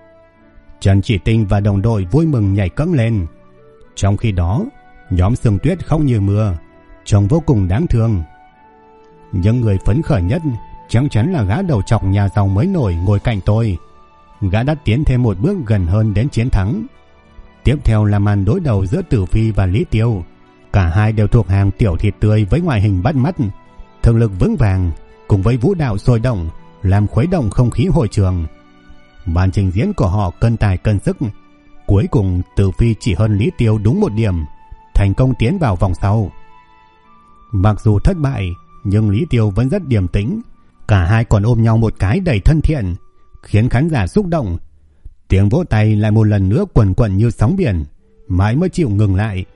Trần Chỉ Tinh và đồng đội vui mừng nhảy cẫng lên. Trong khi đó, nhóm Sương Tuyết khóc như mưa, trông vô cùng đáng thương. Những người phấn khởi nhất chắc chắn là gã đầu trọc nhà giàu mới nổi ngồi cạnh tôi. Gã đã tiến thêm một bước gần hơn đến chiến thắng. Tiếp theo là màn đối đầu giữa Tử Phi và Lý Tiêu. Cả hai đều thuộc hàng tiểu thịt tươi với ngoại hình bắt mắt, thực lực vững vàng, cùng với vũ đạo sôi động làm khuấy động không khí hội trường. Màn trình diễn của họ cân tài cân sức. Cuối cùng Tử Phi chỉ hơn Lý Tiêu đúng 1 điểm, thành công tiến vào vòng sau. Mặc dù thất bại, nhưng Lý Tiêu vẫn rất điềm tĩnh. Cả hai còn ôm nhau một cái đầy thân thiện, khiến khán giả xúc động. Tiếng vỗ tay lại một lần nữa quần quần như sóng biển, mãi mới chịu ngừng lại.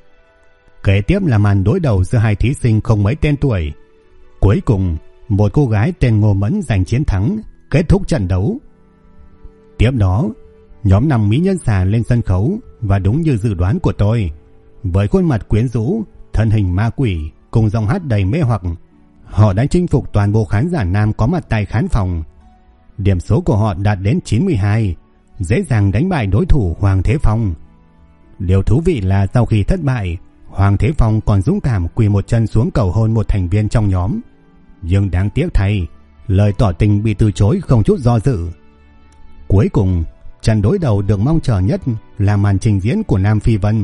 Kế tiếp là màn đối đầu giữa hai thí sinh không mấy tên tuổi. Cuối cùng, một cô gái tên Ngô Mẫn giành chiến thắng, kết thúc trận đấu. Tiếp đó, nhóm 5 mỹ nhân xà lên sân khấu và đúng như dự đoán của tôi, với khuôn mặt quyến rũ, thân hình ma quỷ cùng giọng hát đầy mê hoặc, họ đã chinh phục toàn bộ khán giả nam có mặt tại khán phòng. Điểm số của họ đạt đến 92, dễ dàng đánh bại đối thủ Hoàng Thế Phong. Điều thú vị là sau khi thất bại, Hoàng Thế Phong còn dũng cảm quỳ một chân xuống cầu hôn một thành viên trong nhóm. Nhưng đáng tiếc thay, lời tỏ tình bị từ chối không chút do dự. Cuối cùng, trận đối đầu được mong chờ nhất là màn trình diễn của Nam Phi Vân.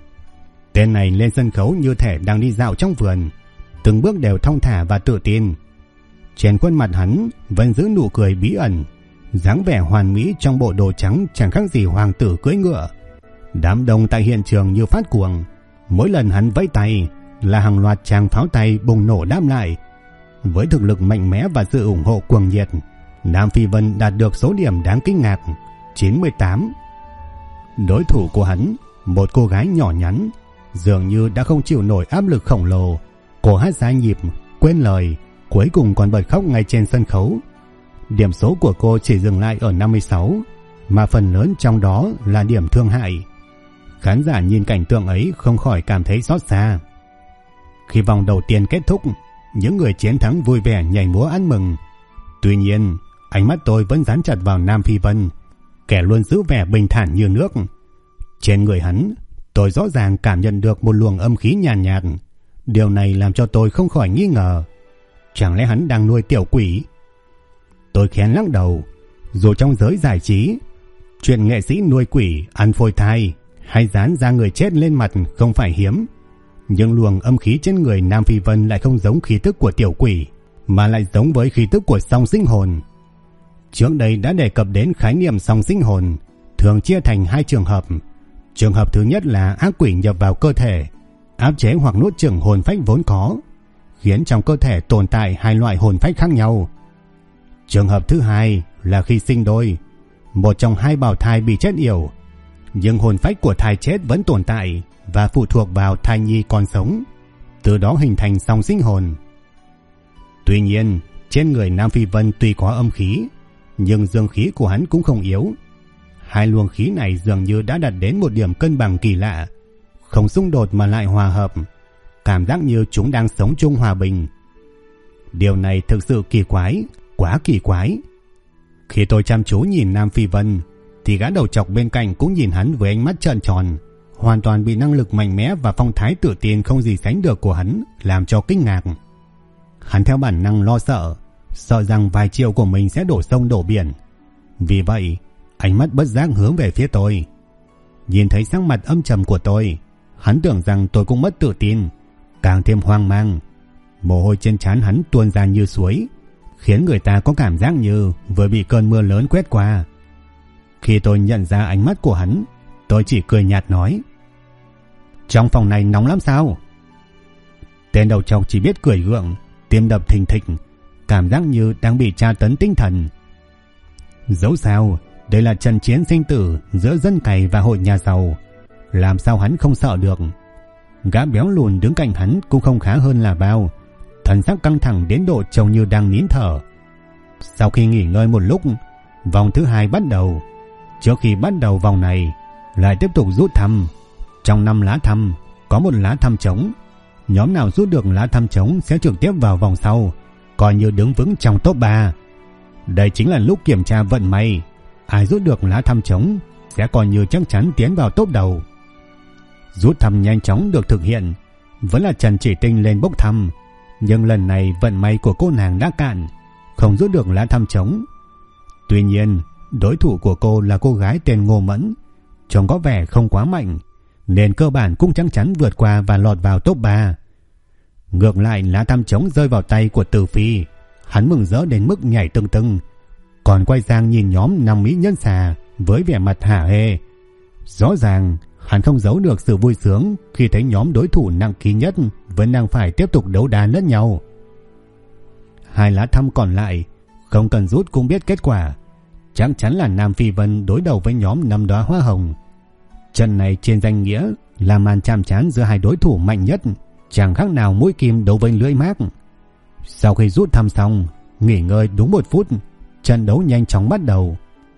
Tên này lên sân khấu như thể đang đi dạo trong vườn, từng bước đều thong thả và tự tin. Trên khuôn mặt hắn vẫn giữ nụ cười bí ẩn, dáng vẻ hoàn mỹ trong bộ đồ trắng chẳng khác gì hoàng tử cưỡi ngựa. Đám đông tại hiện trường như phát cuồng, mỗi lần hắn vẫy tay là hàng loạt tràng pháo tay bùng nổ đáp lại. Với thực lực mạnh mẽ và sự ủng hộ cuồng nhiệt, Nam Phi Vân đạt được số điểm đáng kinh ngạc 98. Đối thủ của hắn, một cô gái nhỏ nhắn, dường như đã không chịu nổi áp lực khổng lồ. Cô hát sai nhịp, quên lời, cuối cùng còn bật khóc ngay trên sân khấu. Điểm số của cô chỉ dừng lại ở 56, mà phần lớn trong đó là điểm thương hại. Khán giả nhìn cảnh tượng ấy không khỏi cảm thấy xót xa. Khi vòng đầu tiên kết thúc, những người chiến thắng vui vẻ nhảy múa ăn mừng. Tuy nhiên, ánh mắt tôi vẫn dán chặt vào Nam Phi Vân, kẻ luôn giữ vẻ bình thản như nước. Trên người hắn, tôi rõ ràng cảm nhận được một luồng âm khí nhàn nhạt. Điều này làm cho tôi không khỏi nghi ngờ, chẳng lẽ hắn đang nuôi tiểu quỷ? Tôi khéo lắc đầu. Dù trong giới giải trí, chuyện nghệ sĩ nuôi quỷ, ăn phôi thai hay dán da người chết lên mặt không phải hiếm, nhưng luồng âm khí trên người Nam Phi Vân lại không giống khí tức của tiểu quỷ, mà lại giống với khí tức của song sinh hồn. Trước đây đã đề cập đến khái niệm song sinh hồn thường chia thành hai trường hợp. Trường hợp thứ nhất là ác quỷ nhập vào cơ thể, áp chế hoặc nuốt chửng hồn phách vốn có, khiến trong cơ thể tồn tại hai loại hồn phách khác nhau. Trường hợp thứ hai là khi sinh đôi, một trong hai bào thai bị chết yểu, nhưng hồn phách của thai chết vẫn tồn tại và phụ thuộc vào thai nhi còn sống, từ đó hình thành song sinh hồn. Tuy nhiên, trên người Nam Phi Vân tuy có âm khí, nhưng dương khí của hắn cũng không yếu. Hai luồng khí này dường như đã đạt đến một điểm cân bằng kỳ lạ, không xung đột mà lại hòa hợp, cảm giác như chúng đang sống chung hòa bình. Điều này thực sự kỳ quái, quá kỳ quái. Khi tôi chăm chú nhìn Nam Phi Vân, thì gã đầu trọc bên cạnh cũng nhìn hắn với ánh mắt trợn tròn, hoàn toàn bị năng lực mạnh mẽ và phong thái tự tin không gì sánh được của hắn làm cho kinh ngạc. Hắn theo bản năng lo sợ, sợ rằng vài chiêu của mình sẽ đổ sông đổ biển. Vì vậy, ánh mắt bất giác hướng về phía tôi. Nhìn thấy sắc mặt âm trầm của tôi, hắn tưởng rằng tôi cũng mất tự tin, càng thêm hoang mang. Mồ hôi trên trán hắn tuôn ra như suối, khiến người ta có cảm giác như vừa bị cơn mưa lớn quét qua. Khi tôi nhận ra ánh mắt của hắn, tôi chỉ cười nhạt nói: "Trong phòng này nóng lắm sao?" Tên đầu trọc chỉ biết cười gượng, tim đập thình thịch, cảm giác như đang bị tra tấn tinh thần. Dẫu sao, đây là trận chiến sinh tử giữa dân cày và hội nhà giàu, làm sao hắn không sợ được. Gã béo lùn đứng cạnh hắn cũng không khá hơn là bao, thần sắc căng thẳng đến độ trông như đang nín thở. Sau khi nghỉ ngơi một lúc, vòng thứ hai bắt đầu. Trước khi bắt đầu vòng này, lại tiếp tục rút thăm. Trong 5 lá thăm, có một lá thăm trống. Nhóm nào rút được lá thăm trống sẽ trực tiếp vào vòng sau, coi như đứng vững trong top 3. Đây chính là lúc kiểm tra vận may. Ai rút được lá thăm trống sẽ coi như chắc chắn tiến vào top đầu. Rút thăm nhanh chóng được thực hiện. Vẫn là Trần Chỉ Tinh lên bốc thăm, nhưng lần này vận may của cô nàng đã cạn, không rút được lá thăm trống. Tuy nhiên, đối thủ của cô là cô gái tên Ngô Mẫn, trông có vẻ không quá mạnh, nên cơ bản cũng chắc chắn vượt qua và lọt vào top 3. Ngược lại, lá thăm trống rơi vào tay của Từ Phi, hắn mừng rỡ đến mức nhảy tưng tưng, còn quay sang nhìn nhóm 5 mỹ nhân xà với vẻ mặt hả hê. Rõ ràng hắn không giấu được sự vui sướng khi thấy nhóm đối thủ nặng ký nhất vẫn đang phải tiếp tục đấu đá lẫn nhau. 2 lá thăm còn lại không cần rút cũng biết kết quả, chắc chắn là Nam Phi Vân đối đầu với nhóm 5 đóa hoa hồng. Trận này trên danh nghĩa là màn chạm trán giữa hai đối thủ mạnh nhất, chẳng khác nào mũi kim đấu với lưỡi mác. Sau khi rút thăm xong, nghỉ ngơi đúng 1 phút, trận đấu nhanh chóng bắt đầu.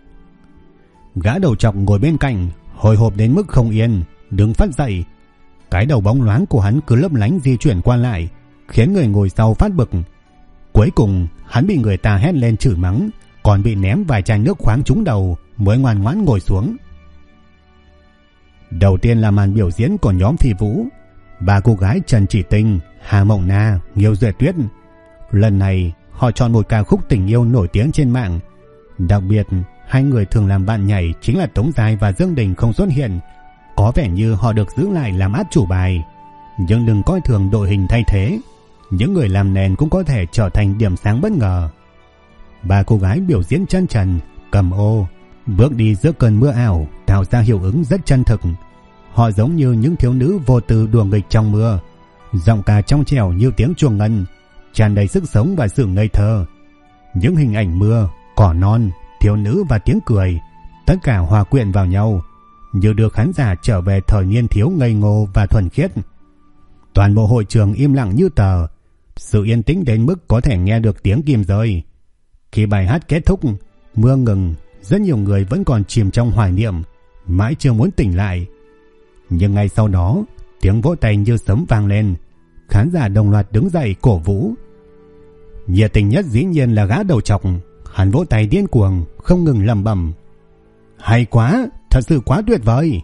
Gã đầu trọc ngồi bên cạnh hồi hộp đến mức không yên, đứng phát dậy. Cái đầu bóng loáng của hắn cứ lấp lánh di chuyển qua lại, khiến người ngồi sau phát bực. Cuối cùng hắn bị người ta hét lên chửi mắng, còn bị ném vài chai nước khoáng trúng đầu mới ngoan ngoãn ngồi xuống. Đầu tiên là màn biểu diễn của nhóm Phi Vũ. Ba cô gái Trần Chỉ Tinh, Hà Mộng Na, Nghiêu Duệ Tuyết. Lần này họ chọn một ca khúc tình yêu nổi tiếng trên mạng. Đặc biệt hai người thường làm bạn nhảy chính là Tống Giai và Dương Đình không xuất hiện. Có vẻ như họ được giữ lại làm át chủ bài. Nhưng đừng coi thường đội hình thay thế, những người làm nền cũng có thể trở thành điểm sáng bất ngờ. Ba cô gái biểu diễn chân trần, cầm ô, bước đi giữa cơn mưa ảo, tạo ra hiệu ứng rất chân thực. Họ giống như những thiếu nữ vô tư đùa nghịch trong mưa. Giọng ca trong trẻo như tiếng chuông ngân, tràn đầy sức sống và sự ngây thơ. Những hình ảnh mưa, cỏ non, thiếu nữ và tiếng cười, tất cả hòa quyện vào nhau, như đưa khán giả trở về thời niên thiếu ngây ngô và thuần khiết. Toàn bộ hội trường im lặng như tờ, sự yên tĩnh đến mức có thể nghe được tiếng kim rơi. Khi bài hát kết thúc, mưa ngừng, rất nhiều người vẫn còn chìm trong hoài niệm, mãi chưa muốn tỉnh lại. Nhưng ngay sau đó, tiếng vỗ tay như sấm vang lên, khán giả đồng loạt đứng dậy cổ vũ. Nhiệt tình nhất dĩ nhiên là gã đầu trọc, hắn vỗ tay điên cuồng, không ngừng lẩm bẩm: hay quá, thật sự quá tuyệt vời.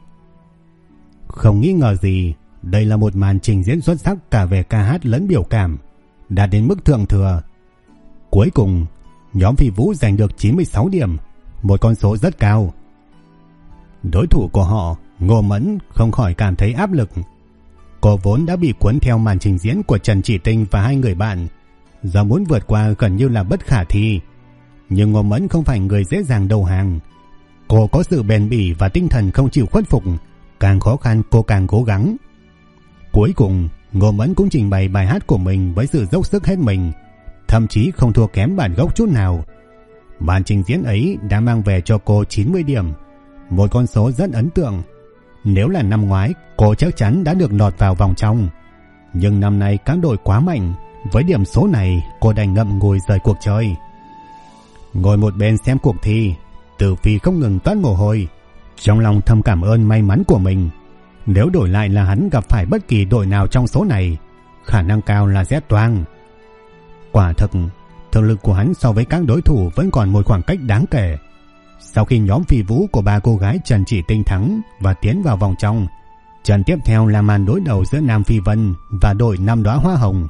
Không nghi ngờ gì, đây là một màn trình diễn xuất sắc cả về ca hát lẫn biểu cảm, đạt đến mức thượng thừa. Cuối cùng, nhóm Phi Vũ giành được 96 điểm, một con số rất cao. Đối thủ của họ, Ngô Mẫn, không khỏi cảm thấy áp lực. Cô vốn đã bị cuốn theo màn trình diễn của Trần Chỉ Tinh và hai người bạn, giờ muốn vượt qua gần như là bất khả thi. Nhưng Ngô Mẫn không phải người dễ dàng đầu hàng. Cô có sự bền bỉ và tinh thần không chịu khuất phục, càng khó khăn cô càng cố gắng. Cuối cùng, Ngô Mẫn cũng trình bày bài hát của mình với sự dốc sức hết mình, thậm chí không thua kém bản gốc chút nào. Màn trình diễn ấy đã mang về cho cô 90 điểm, một con số rất ấn tượng. Nếu là năm ngoái, cô chắc chắn đã được lọt vào vòng trong. Nhưng năm nay các đội quá mạnh, với điểm số này cô đành ngậm ngùi rời cuộc chơi. Ngồi một bên xem cuộc thi, Tử Phi không ngừng toát mồ hôi, trong lòng thầm cảm ơn may mắn của mình. Nếu đổi lại là hắn gặp phải bất kỳ đội nào trong số này, khả năng cao là sẽ toang. Quả thực, thực lực của hắn so với các đối thủ vẫn còn một khoảng cách đáng kể. Sau khi nhóm Phi Vũ của ba cô gái Trần Chỉ Tinh thắng và tiến vào vòng trong, trận tiếp theo là màn đối đầu giữa Nam Phi Vân và đội Năm Đóa Hoa Hồng.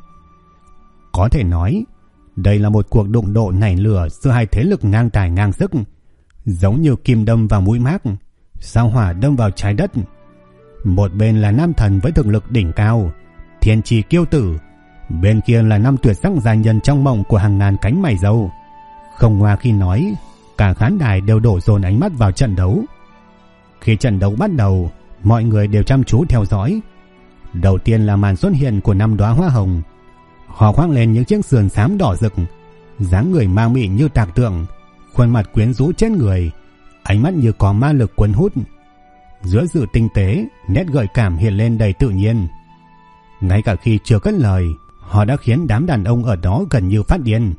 Có thể nói, đây là một cuộc đụng độ nảy lửa giữa hai thế lực ngang tài ngang sức, giống như kim đâm vào mũi Mác, sao hỏa đâm vào trái đất. Một bên là nam thần với thực lực đỉnh cao, thiên trì kiêu tử, bên kia là năm tuyệt sắc gia nhân trong mộng của hàng ngàn cánh mày râu. Không ngoa khi nói, cả khán đài đều đổ dồn ánh mắt vào trận đấu. Khi trận đấu bắt đầu, mọi người đều chăm chú theo dõi. Đầu tiên là màn xuất hiện của Năm Đóa Hoa Hồng. Họ khoác lên những chiếc sườn xám đỏ rực, dáng người ma mị như tạc tượng, khuôn mặt quyến rũ chết người, ánh mắt như có ma lực cuốn hút. Giữa sự tinh tế, nét gợi cảm hiện lên đầy tự nhiên. Ngay cả khi chưa cất lời, họ đã khiến đám đàn ông ở đó gần như phát điên.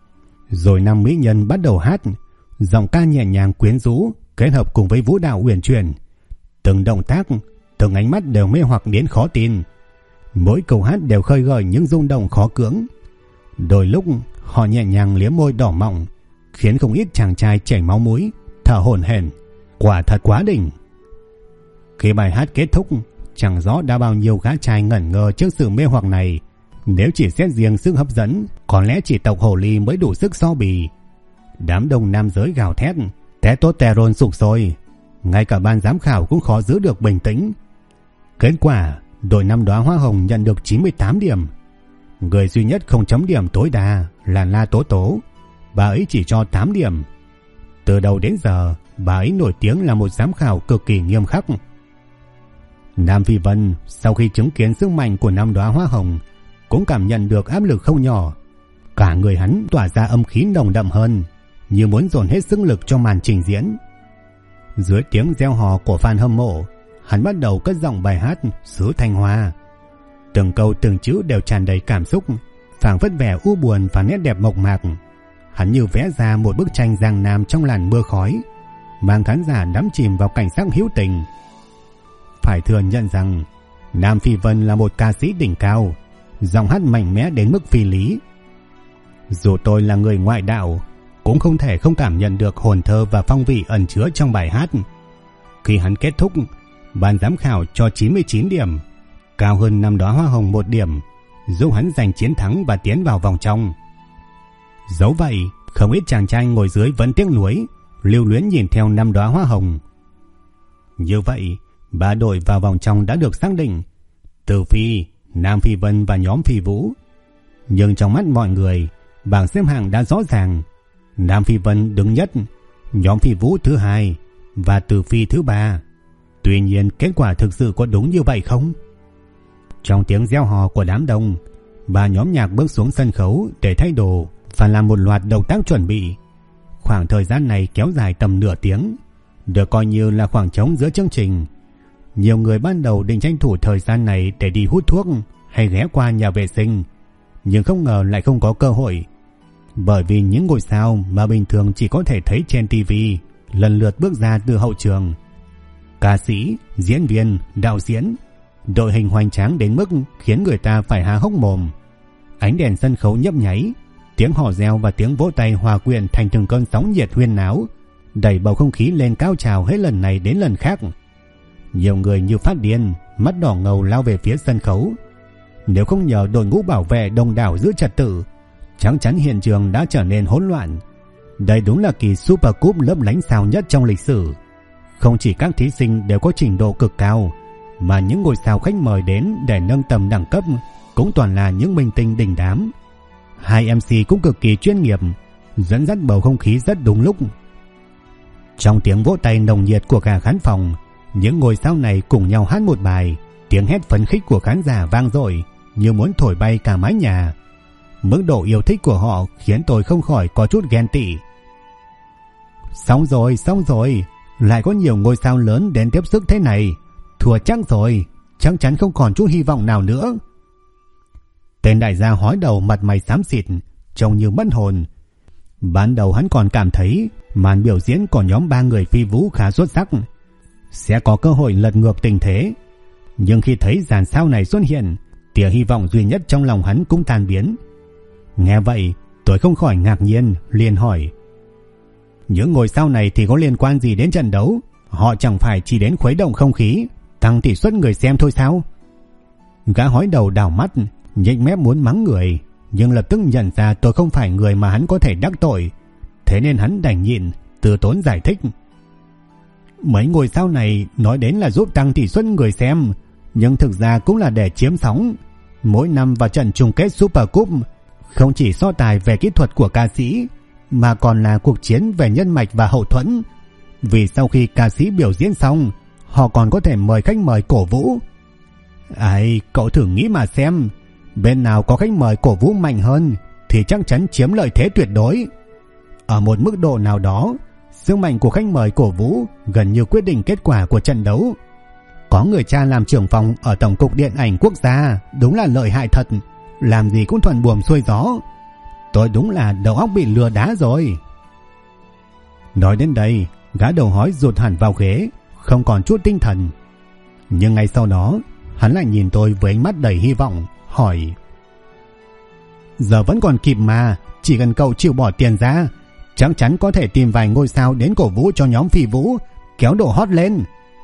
Rồi năm mỹ nhân bắt đầu hát, giọng ca nhẹ nhàng quyến rũ kết hợp cùng với vũ đạo uyển chuyển. Từng động tác, từng ánh mắt đều mê hoặc đến khó tin. Mỗi câu hát đều khơi gợi những rung động khó cưỡng. Đôi lúc họ nhẹ nhàng liếm môi đỏ mọng, khiến không ít chàng trai chảy máu mũi, thở hổn hển. Quả thật quá đỉnh. Khi bài hát kết thúc, chẳng rõ đã bao nhiêu gã trai ngẩn ngơ trước sự mê hoặc này. Nếu chỉ xét riêng sức hấp dẫn, có lẽ chỉ tộc hồ ly mới đủ sức so bì. Đám đông nam giới gào thét, testosterone sục sôi, ngay cả ban giám khảo cũng khó giữ được bình tĩnh. Kết quả, đội Năm Đóa Hoa Hồng nhận được 98 điểm. Người duy nhất không chấm điểm tối đa là La Tố Tố, bà ấy chỉ cho 8 điểm. Từ đầu đến giờ, bà ấy nổi tiếng là một giám khảo cực kỳ nghiêm khắc. Nam Phi Vân sau khi chứng kiến sức mạnh của Năm Đóa Hoa Hồng cũng cảm nhận được áp lực không nhỏ. Cả người hắn tỏa ra âm khí nồng đậm hơn, như muốn dồn hết sức lực cho màn trình diễn. Dưới tiếng reo hò của fan hâm mộ, hắn bắt đầu cất giọng bài hát Xứ Thanh Hoa. Từng câu từng chữ đều tràn đầy cảm xúc, phảng phất vẻ u buồn và nét đẹp mộc mạc. Hắn như vẽ ra một bức tranh Giang Nam trong làn mưa khói, mang khán giả đắm chìm vào cảnh sắc hữu tình. Phải thừa nhận rằng Nam Phi Vân là một ca sĩ đỉnh cao, giọng hát mạnh mẽ đến mức phi lý. Dù tôi là người ngoại đạo, cũng không thể không cảm nhận được hồn thơ và phong vị ẩn chứa trong bài hát. Khi hắn kết thúc, ban giám khảo cho 99 điểm, cao hơn 5 đóa hoa hồng 1 điểm, giúp hắn giành chiến thắng và tiến vào vòng trong. Dẫu vậy, không ít chàng trai ngồi dưới vẫn tiếc nuối, lưu luyến nhìn theo 5 đóa hoa hồng. Như vậy, 3 đội vào vòng trong đã được xác định: Từ Phi, Nam Phi Vân và nhóm Phi Vũ. Nhưng trong mắt mọi người, bảng xếp hạng đã rõ ràng: Nam Phi Vân đứng nhất, nhóm Phi Vũ thứ hai và Từ Phi thứ ba. Tuy nhiên, kết quả thực sự có đúng như vậy không? Trong tiếng reo hò của đám đông, 3 nhóm nhạc bước xuống sân khấu để thay đồ và làm một loạt động tác chuẩn bị. Khoảng thời gian này kéo dài tầm nửa tiếng, được coi như là khoảng trống giữa chương trình. Nhiều người ban đầu định tranh thủ thời gian này để đi hút thuốc hay ghé qua nhà vệ sinh, nhưng không ngờ lại không có cơ hội, bởi vì những ngôi sao mà bình thường chỉ có thể thấy trên TV lần lượt bước ra từ hậu trường. Ca sĩ, diễn viên, đạo diễn, đội hình hoành tráng đến mức khiến người ta phải há hốc mồm. Ánh đèn sân khấu nhấp nháy, tiếng hò reo và tiếng vỗ tay hòa quyện thành từng cơn sóng nhiệt huyên náo, đẩy bầu không khí lên cao trào hết lần này đến lần khác. Nhiều người như phát điên, mắt đỏ ngầu lao về phía sân khấu. Nếu không nhờ đội ngũ bảo vệ đông đảo giữ trật tự, chắc chắn hiện trường đã trở nên hỗn loạn. Đây đúng là kỳ Super Cup lấp lánh sao nhất trong lịch sử. Không chỉ các thí sinh đều có trình độ cực cao, mà những ngôi sao khách mời đến để nâng tầm đẳng cấp cũng toàn là những minh tinh đình đám. Hai MC cũng cực kỳ chuyên nghiệp, dẫn dắt bầu không khí rất đúng lúc. Trong tiếng vỗ tay nồng nhiệt của cả khán phòng, những ngôi sao này cùng nhau hát một bài. Tiếng hét phấn khích của khán giả vang dội như muốn thổi bay cả mái nhà. Mức độ yêu thích của họ khiến tôi không khỏi có chút ghen tị. Xong rồi, lại có nhiều ngôi sao lớn đến tiếp sức thế này. Thua chắc rồi, chắc chắn không còn chút hy vọng nào nữa. Tên đại gia hói đầu mặt mày xám xịt, trông như mất hồn. Ban đầu hắn còn cảm thấy màn biểu diễn của nhóm 3 người Phi Vũ khá xuất sắc, sẽ có cơ hội lật ngược tình thế. Nhưng khi thấy dàn sao này xuất hiện, tia hy vọng duy nhất trong lòng hắn cũng tan biến. Nghe vậy, tôi không khỏi ngạc nhiên, liền hỏi: những ngôi sao này thì có liên quan gì đến trận đấu? Họ chẳng phải chỉ đến khuấy động không khí, tăng tỷ suất người xem thôi sao? Gã hói đầu đảo mắt, nhếch mép muốn mắng người, nhưng lập tức nhận ra tôi không phải người mà hắn có thể đắc tội, thế nên hắn đành nhịn, từ tốn giải thích: mấy ngôi sao này nói đến là giúp tăng tỷ suất người xem, nhưng thực ra cũng là để chiếm sóng. Mỗi năm vào trận chung kết Super Cup, không chỉ so tài về kỹ thuật của ca sĩ, mà còn là cuộc chiến về nhân mạch và hậu thuẫn. Vì sau khi ca sĩ biểu diễn xong, họ còn có thể mời khách mời cổ vũ. Ai, cậu thử nghĩ mà xem, bên nào có khách mời cổ vũ mạnh hơn thì chắc chắn chiếm lợi thế tuyệt đối. Ở một mức độ nào đó, sức mạnh của khách mời cổ vũ gần như quyết định kết quả của trận đấu. Có người cha làm trưởng phòng ở Tổng cục Điện ảnh Quốc gia, đúng là lợi hại thật, làm gì cũng thuận buồm xuôi gió. Tôi đúng là đầu óc bị lừa đá rồi. Nói đến đây, gã đầu hói rụt hẳn vào ghế, không còn chút tinh thần. Nhưng ngay sau đó, hắn lại nhìn tôi với ánh mắt đầy hy vọng, hỏi: giờ vẫn còn kịp mà, chỉ cần cậu chịu bỏ tiền ra, chắc chắn có thể tìm vài ngôi sao đến cổ vũ cho nhóm Phi Vũ, kéo độ hot lên.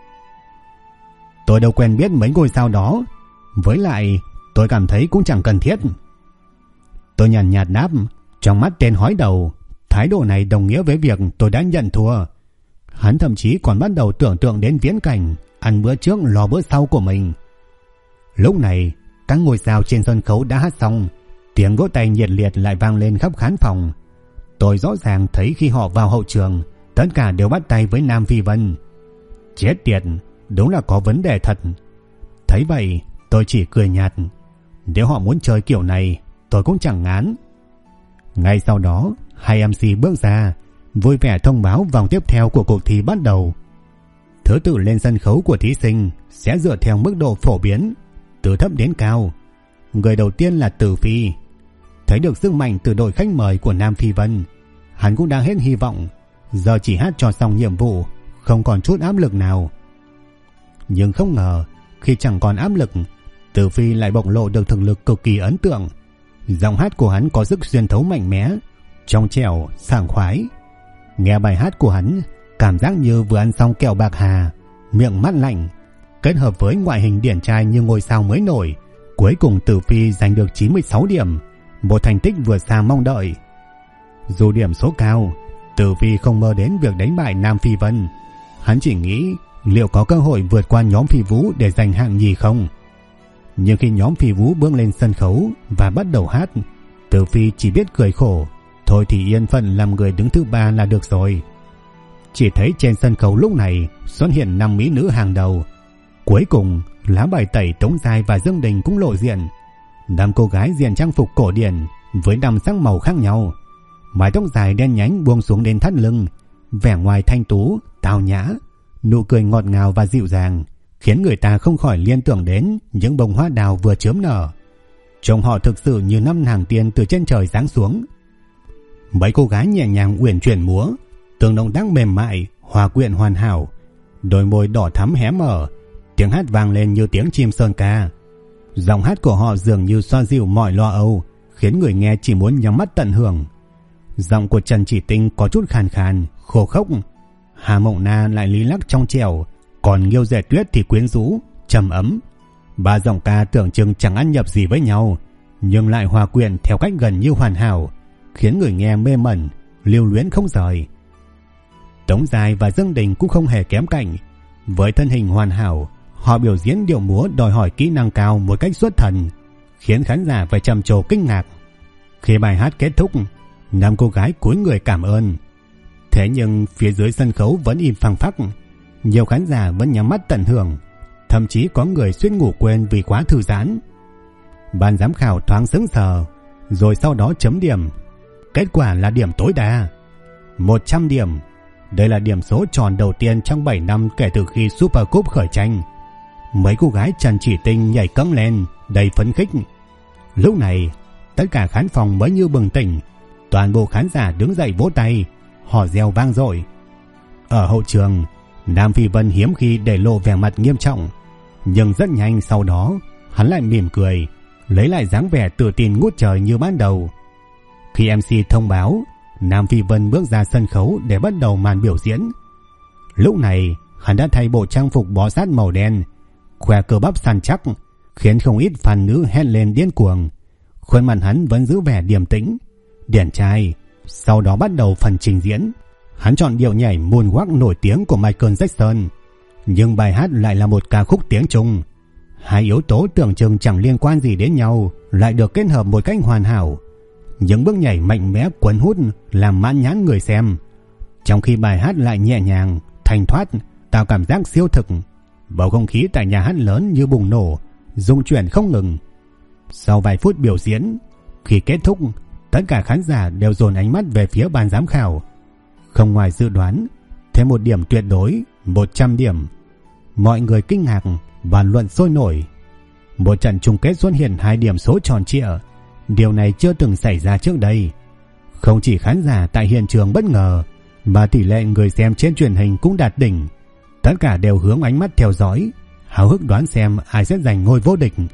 Tôi đâu quen biết mấy ngôi sao đó, với lại tôi cảm thấy cũng chẳng cần thiết. Tôi nhàn nhạt đáp, trong mắt tên hói đầu, thái độ này đồng nghĩa với việc tôi đã nhận thua. Hắn thậm chí còn bắt đầu tưởng tượng đến viễn cảnh ăn bữa trước lo bữa sau của mình. Lúc này, các ngôi sao trên sân khấu đã hát xong, tiếng vỗ tay nhiệt liệt lại vang lên khắp khán phòng. Tôi rõ ràng thấy khi họ vào hậu trường, tất cả đều bắt tay với Nam Phi Vân. Chết tiệt, đúng là có vấn đề thật. Thấy vậy, tôi chỉ cười nhạt. Nếu họ muốn chơi kiểu này, tôi cũng chẳng ngán. Ngay sau đó, hai MC bước ra, vui vẻ thông báo vòng tiếp theo của cuộc thi bắt đầu. Thứ tự lên sân khấu của thí sinh sẽ dựa theo mức độ phổ biến, từ thấp đến cao. Người đầu tiên là Từ Phi. Thấy được sức mạnh từ đội khách mời của Nam Phi Vân, hắn cũng đã hết hy vọng, giờ chỉ hát cho xong nhiệm vụ, không còn chút áp lực nào. Nhưng không ngờ, khi chẳng còn áp lực, Tử Phi lại bộc lộ được thực lực cực kỳ ấn tượng. Giọng hát của hắn có sức xuyên thấu mạnh mẽ, trong trẻo, sảng khoái. Nghe bài hát của hắn, cảm giác như vừa ăn xong kẹo bạc hà, miệng mát lạnh, kết hợp với ngoại hình điển trai như ngôi sao mới nổi. Cuối cùng Tử Phi giành được 96 điểm, một thành tích vượt xa mong đợi. Dù điểm số cao, Tử Phi không mơ đến việc đánh bại Nam Phi Vân. Hắn chỉ nghĩ liệu có cơ hội vượt qua nhóm Phi Vũ để giành hạng nhì không. Nhưng khi nhóm Phi Vũ bước lên sân khấu và bắt đầu hát, Tử Phi chỉ biết cười khổ, thôi thì yên phận làm người đứng thứ 3 là được rồi. Chỉ thấy trên sân khấu lúc này xuất hiện 5 mỹ nữ hàng đầu. Cuối cùng, lá bài tẩy Tống Giai và Dương Đình cũng lộ diện. 5 cô gái diện trang phục cổ điển với 5 sắc màu khác nhau. Mái tóc dài đen nhánh buông xuống đến thắt lưng, vẻ ngoài thanh tú, tao nhã, nụ cười ngọt ngào và dịu dàng, khiến người ta không khỏi liên tưởng đến những bông hoa đào vừa chớm nở. Trông họ thực sự như 5 nàng tiên từ trên trời giáng xuống. Mấy cô gái nhẹ nhàng uyển chuyển múa, từng động tác mềm mại, hòa quyện hoàn hảo, đôi môi đỏ thắm hé mở, tiếng hát vang lên như tiếng chim sơn ca. Giọng hát của họ dường như xoa dịu mọi lo âu, khiến người nghe chỉ muốn nhắm mắt tận hưởng. Giọng của Trần Chỉ Tinh có chút khàn khàn, khô khốc. Hà Mộng Na lại lý lắc trong trẻo, còn Nghiêu Dẻ Tuyết thì quyến rũ, trầm ấm. Ba giọng ca tưởng chừng chẳng ăn nhập gì với nhau, nhưng lại hòa quyện theo cách gần như hoàn hảo, khiến người nghe mê mẩn, lưu luyến không rời. Tống Giai và Dương Đình cũng không hề kém cạnh. Với thân hình hoàn hảo, họ biểu diễn điệu múa đòi hỏi kỹ năng cao một cách xuất thần, khiến khán giả phải trầm trồ kinh ngạc. Khi bài hát kết thúc, 5 cô gái cúi người cảm ơn. Thế nhưng phía dưới sân khấu vẫn im phăng phắc, nhiều khán giả vẫn nhắm mắt tận hưởng, thậm chí có người suýt ngủ quên vì quá thư giãn. Ban giám khảo thoáng sững sờ, rồi sau đó chấm điểm. Kết quả là điểm tối đa, 100 điểm. Đây là điểm số tròn đầu tiên trong 7 năm kể từ khi Super Cup khởi tranh. Mấy cô gái Trần Chỉ Tinh nhảy cẫng lên, đầy phấn khích. Lúc này, tất cả khán phòng mới như bừng tỉnh, toàn bộ khán giả đứng dậy vỗ tay, hò reo vang dội. Ở hậu trường, Nam Phi Vân hiếm khi để lộ vẻ mặt nghiêm trọng, nhưng rất nhanh sau đó, hắn lại mỉm cười, lấy lại dáng vẻ tự tin ngút trời như ban đầu. Khi MC thông báo, Nam Phi Vân bước ra sân khấu để bắt đầu màn biểu diễn. Lúc này, hắn đã thay bộ trang phục bó sát màu đen, khoe cơ bắp săn chắc, khiến không ít fan nữ hét lên điên cuồng. Khuôn mặt hắn vẫn giữ vẻ điềm tĩnh, điển trai. Sau đó bắt đầu phần trình diễn. Hắn chọn điệu nhảy moonwalk nổi tiếng của Michael Jackson, nhưng bài hát lại là một ca khúc tiếng Trung. Hai yếu tố tưởng chừng chẳng liên quan gì đến nhau lại được kết hợp một cách hoàn hảo. Những bước nhảy mạnh mẽ cuốn hút làm mãn nhãn người xem, trong khi bài hát lại nhẹ nhàng, thanh thoát, tạo cảm giác siêu thực. Bầu không khí tại nhà hát lớn như bùng nổ, rung chuyển không ngừng. Sau vài phút biểu diễn, khi kết thúc, tất cả khán giả đều dồn ánh mắt về phía ban giám khảo. Không ngoài dự đoán, thêm một điểm tuyệt đối, 100 điểm. Mọi người kinh ngạc, bàn luận sôi nổi. Một trận chung kết xuất hiện 2 điểm số tròn trịa. Điều này chưa từng xảy ra trước đây. Không chỉ khán giả tại hiện trường bất ngờ, mà tỷ lệ người xem trên truyền hình cũng đạt đỉnh. Tất cả đều hướng ánh mắt theo dõi, háo hức đoán xem ai sẽ giành ngôi vô địch.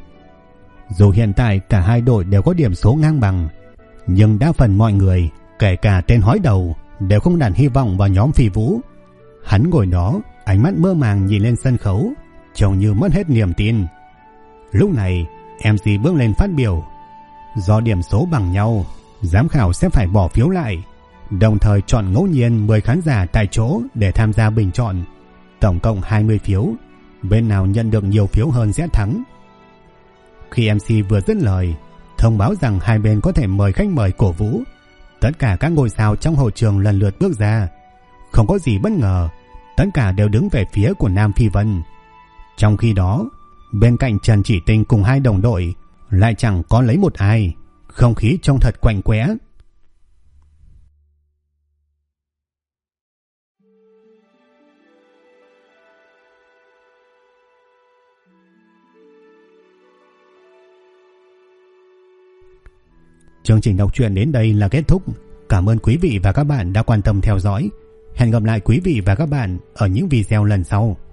Dù hiện tại cả hai đội đều có điểm số ngang bằng, nhưng đa phần mọi người, kể cả tên hói đầu, đều không đặt hy vọng vào nhóm Phi Vũ. Hắn ngồi đó, ánh mắt mơ màng nhìn lên sân khấu, trông như mất hết niềm tin. Lúc này, MC bước lên phát biểu. Do điểm số bằng nhau, giám khảo sẽ phải bỏ phiếu lại, đồng thời chọn ngẫu nhiên 10 khán giả tại chỗ để tham gia bình chọn. Tổng cộng 20 phiếu, bên nào nhận được nhiều phiếu hơn sẽ thắng. Khi MC vừa dứt lời, thông báo rằng hai bên có thể mời khách mời cổ vũ, tất cả các ngôi sao trong hậu trường lần lượt bước ra. Không có gì bất ngờ, tất cả đều đứng về phía của Nam Phi Vân. Trong khi đó, bên cạnh Trần Chỉ Tinh cùng hai đồng đội lại chẳng có lấy một ai, không khí trông thật quạnh quẽ. Chương trình đọc truyện đến đây là kết thúc. Cảm ơn quý vị và các bạn đã quan tâm theo dõi. Hẹn gặp lại quý vị và các bạn ở những video lần sau.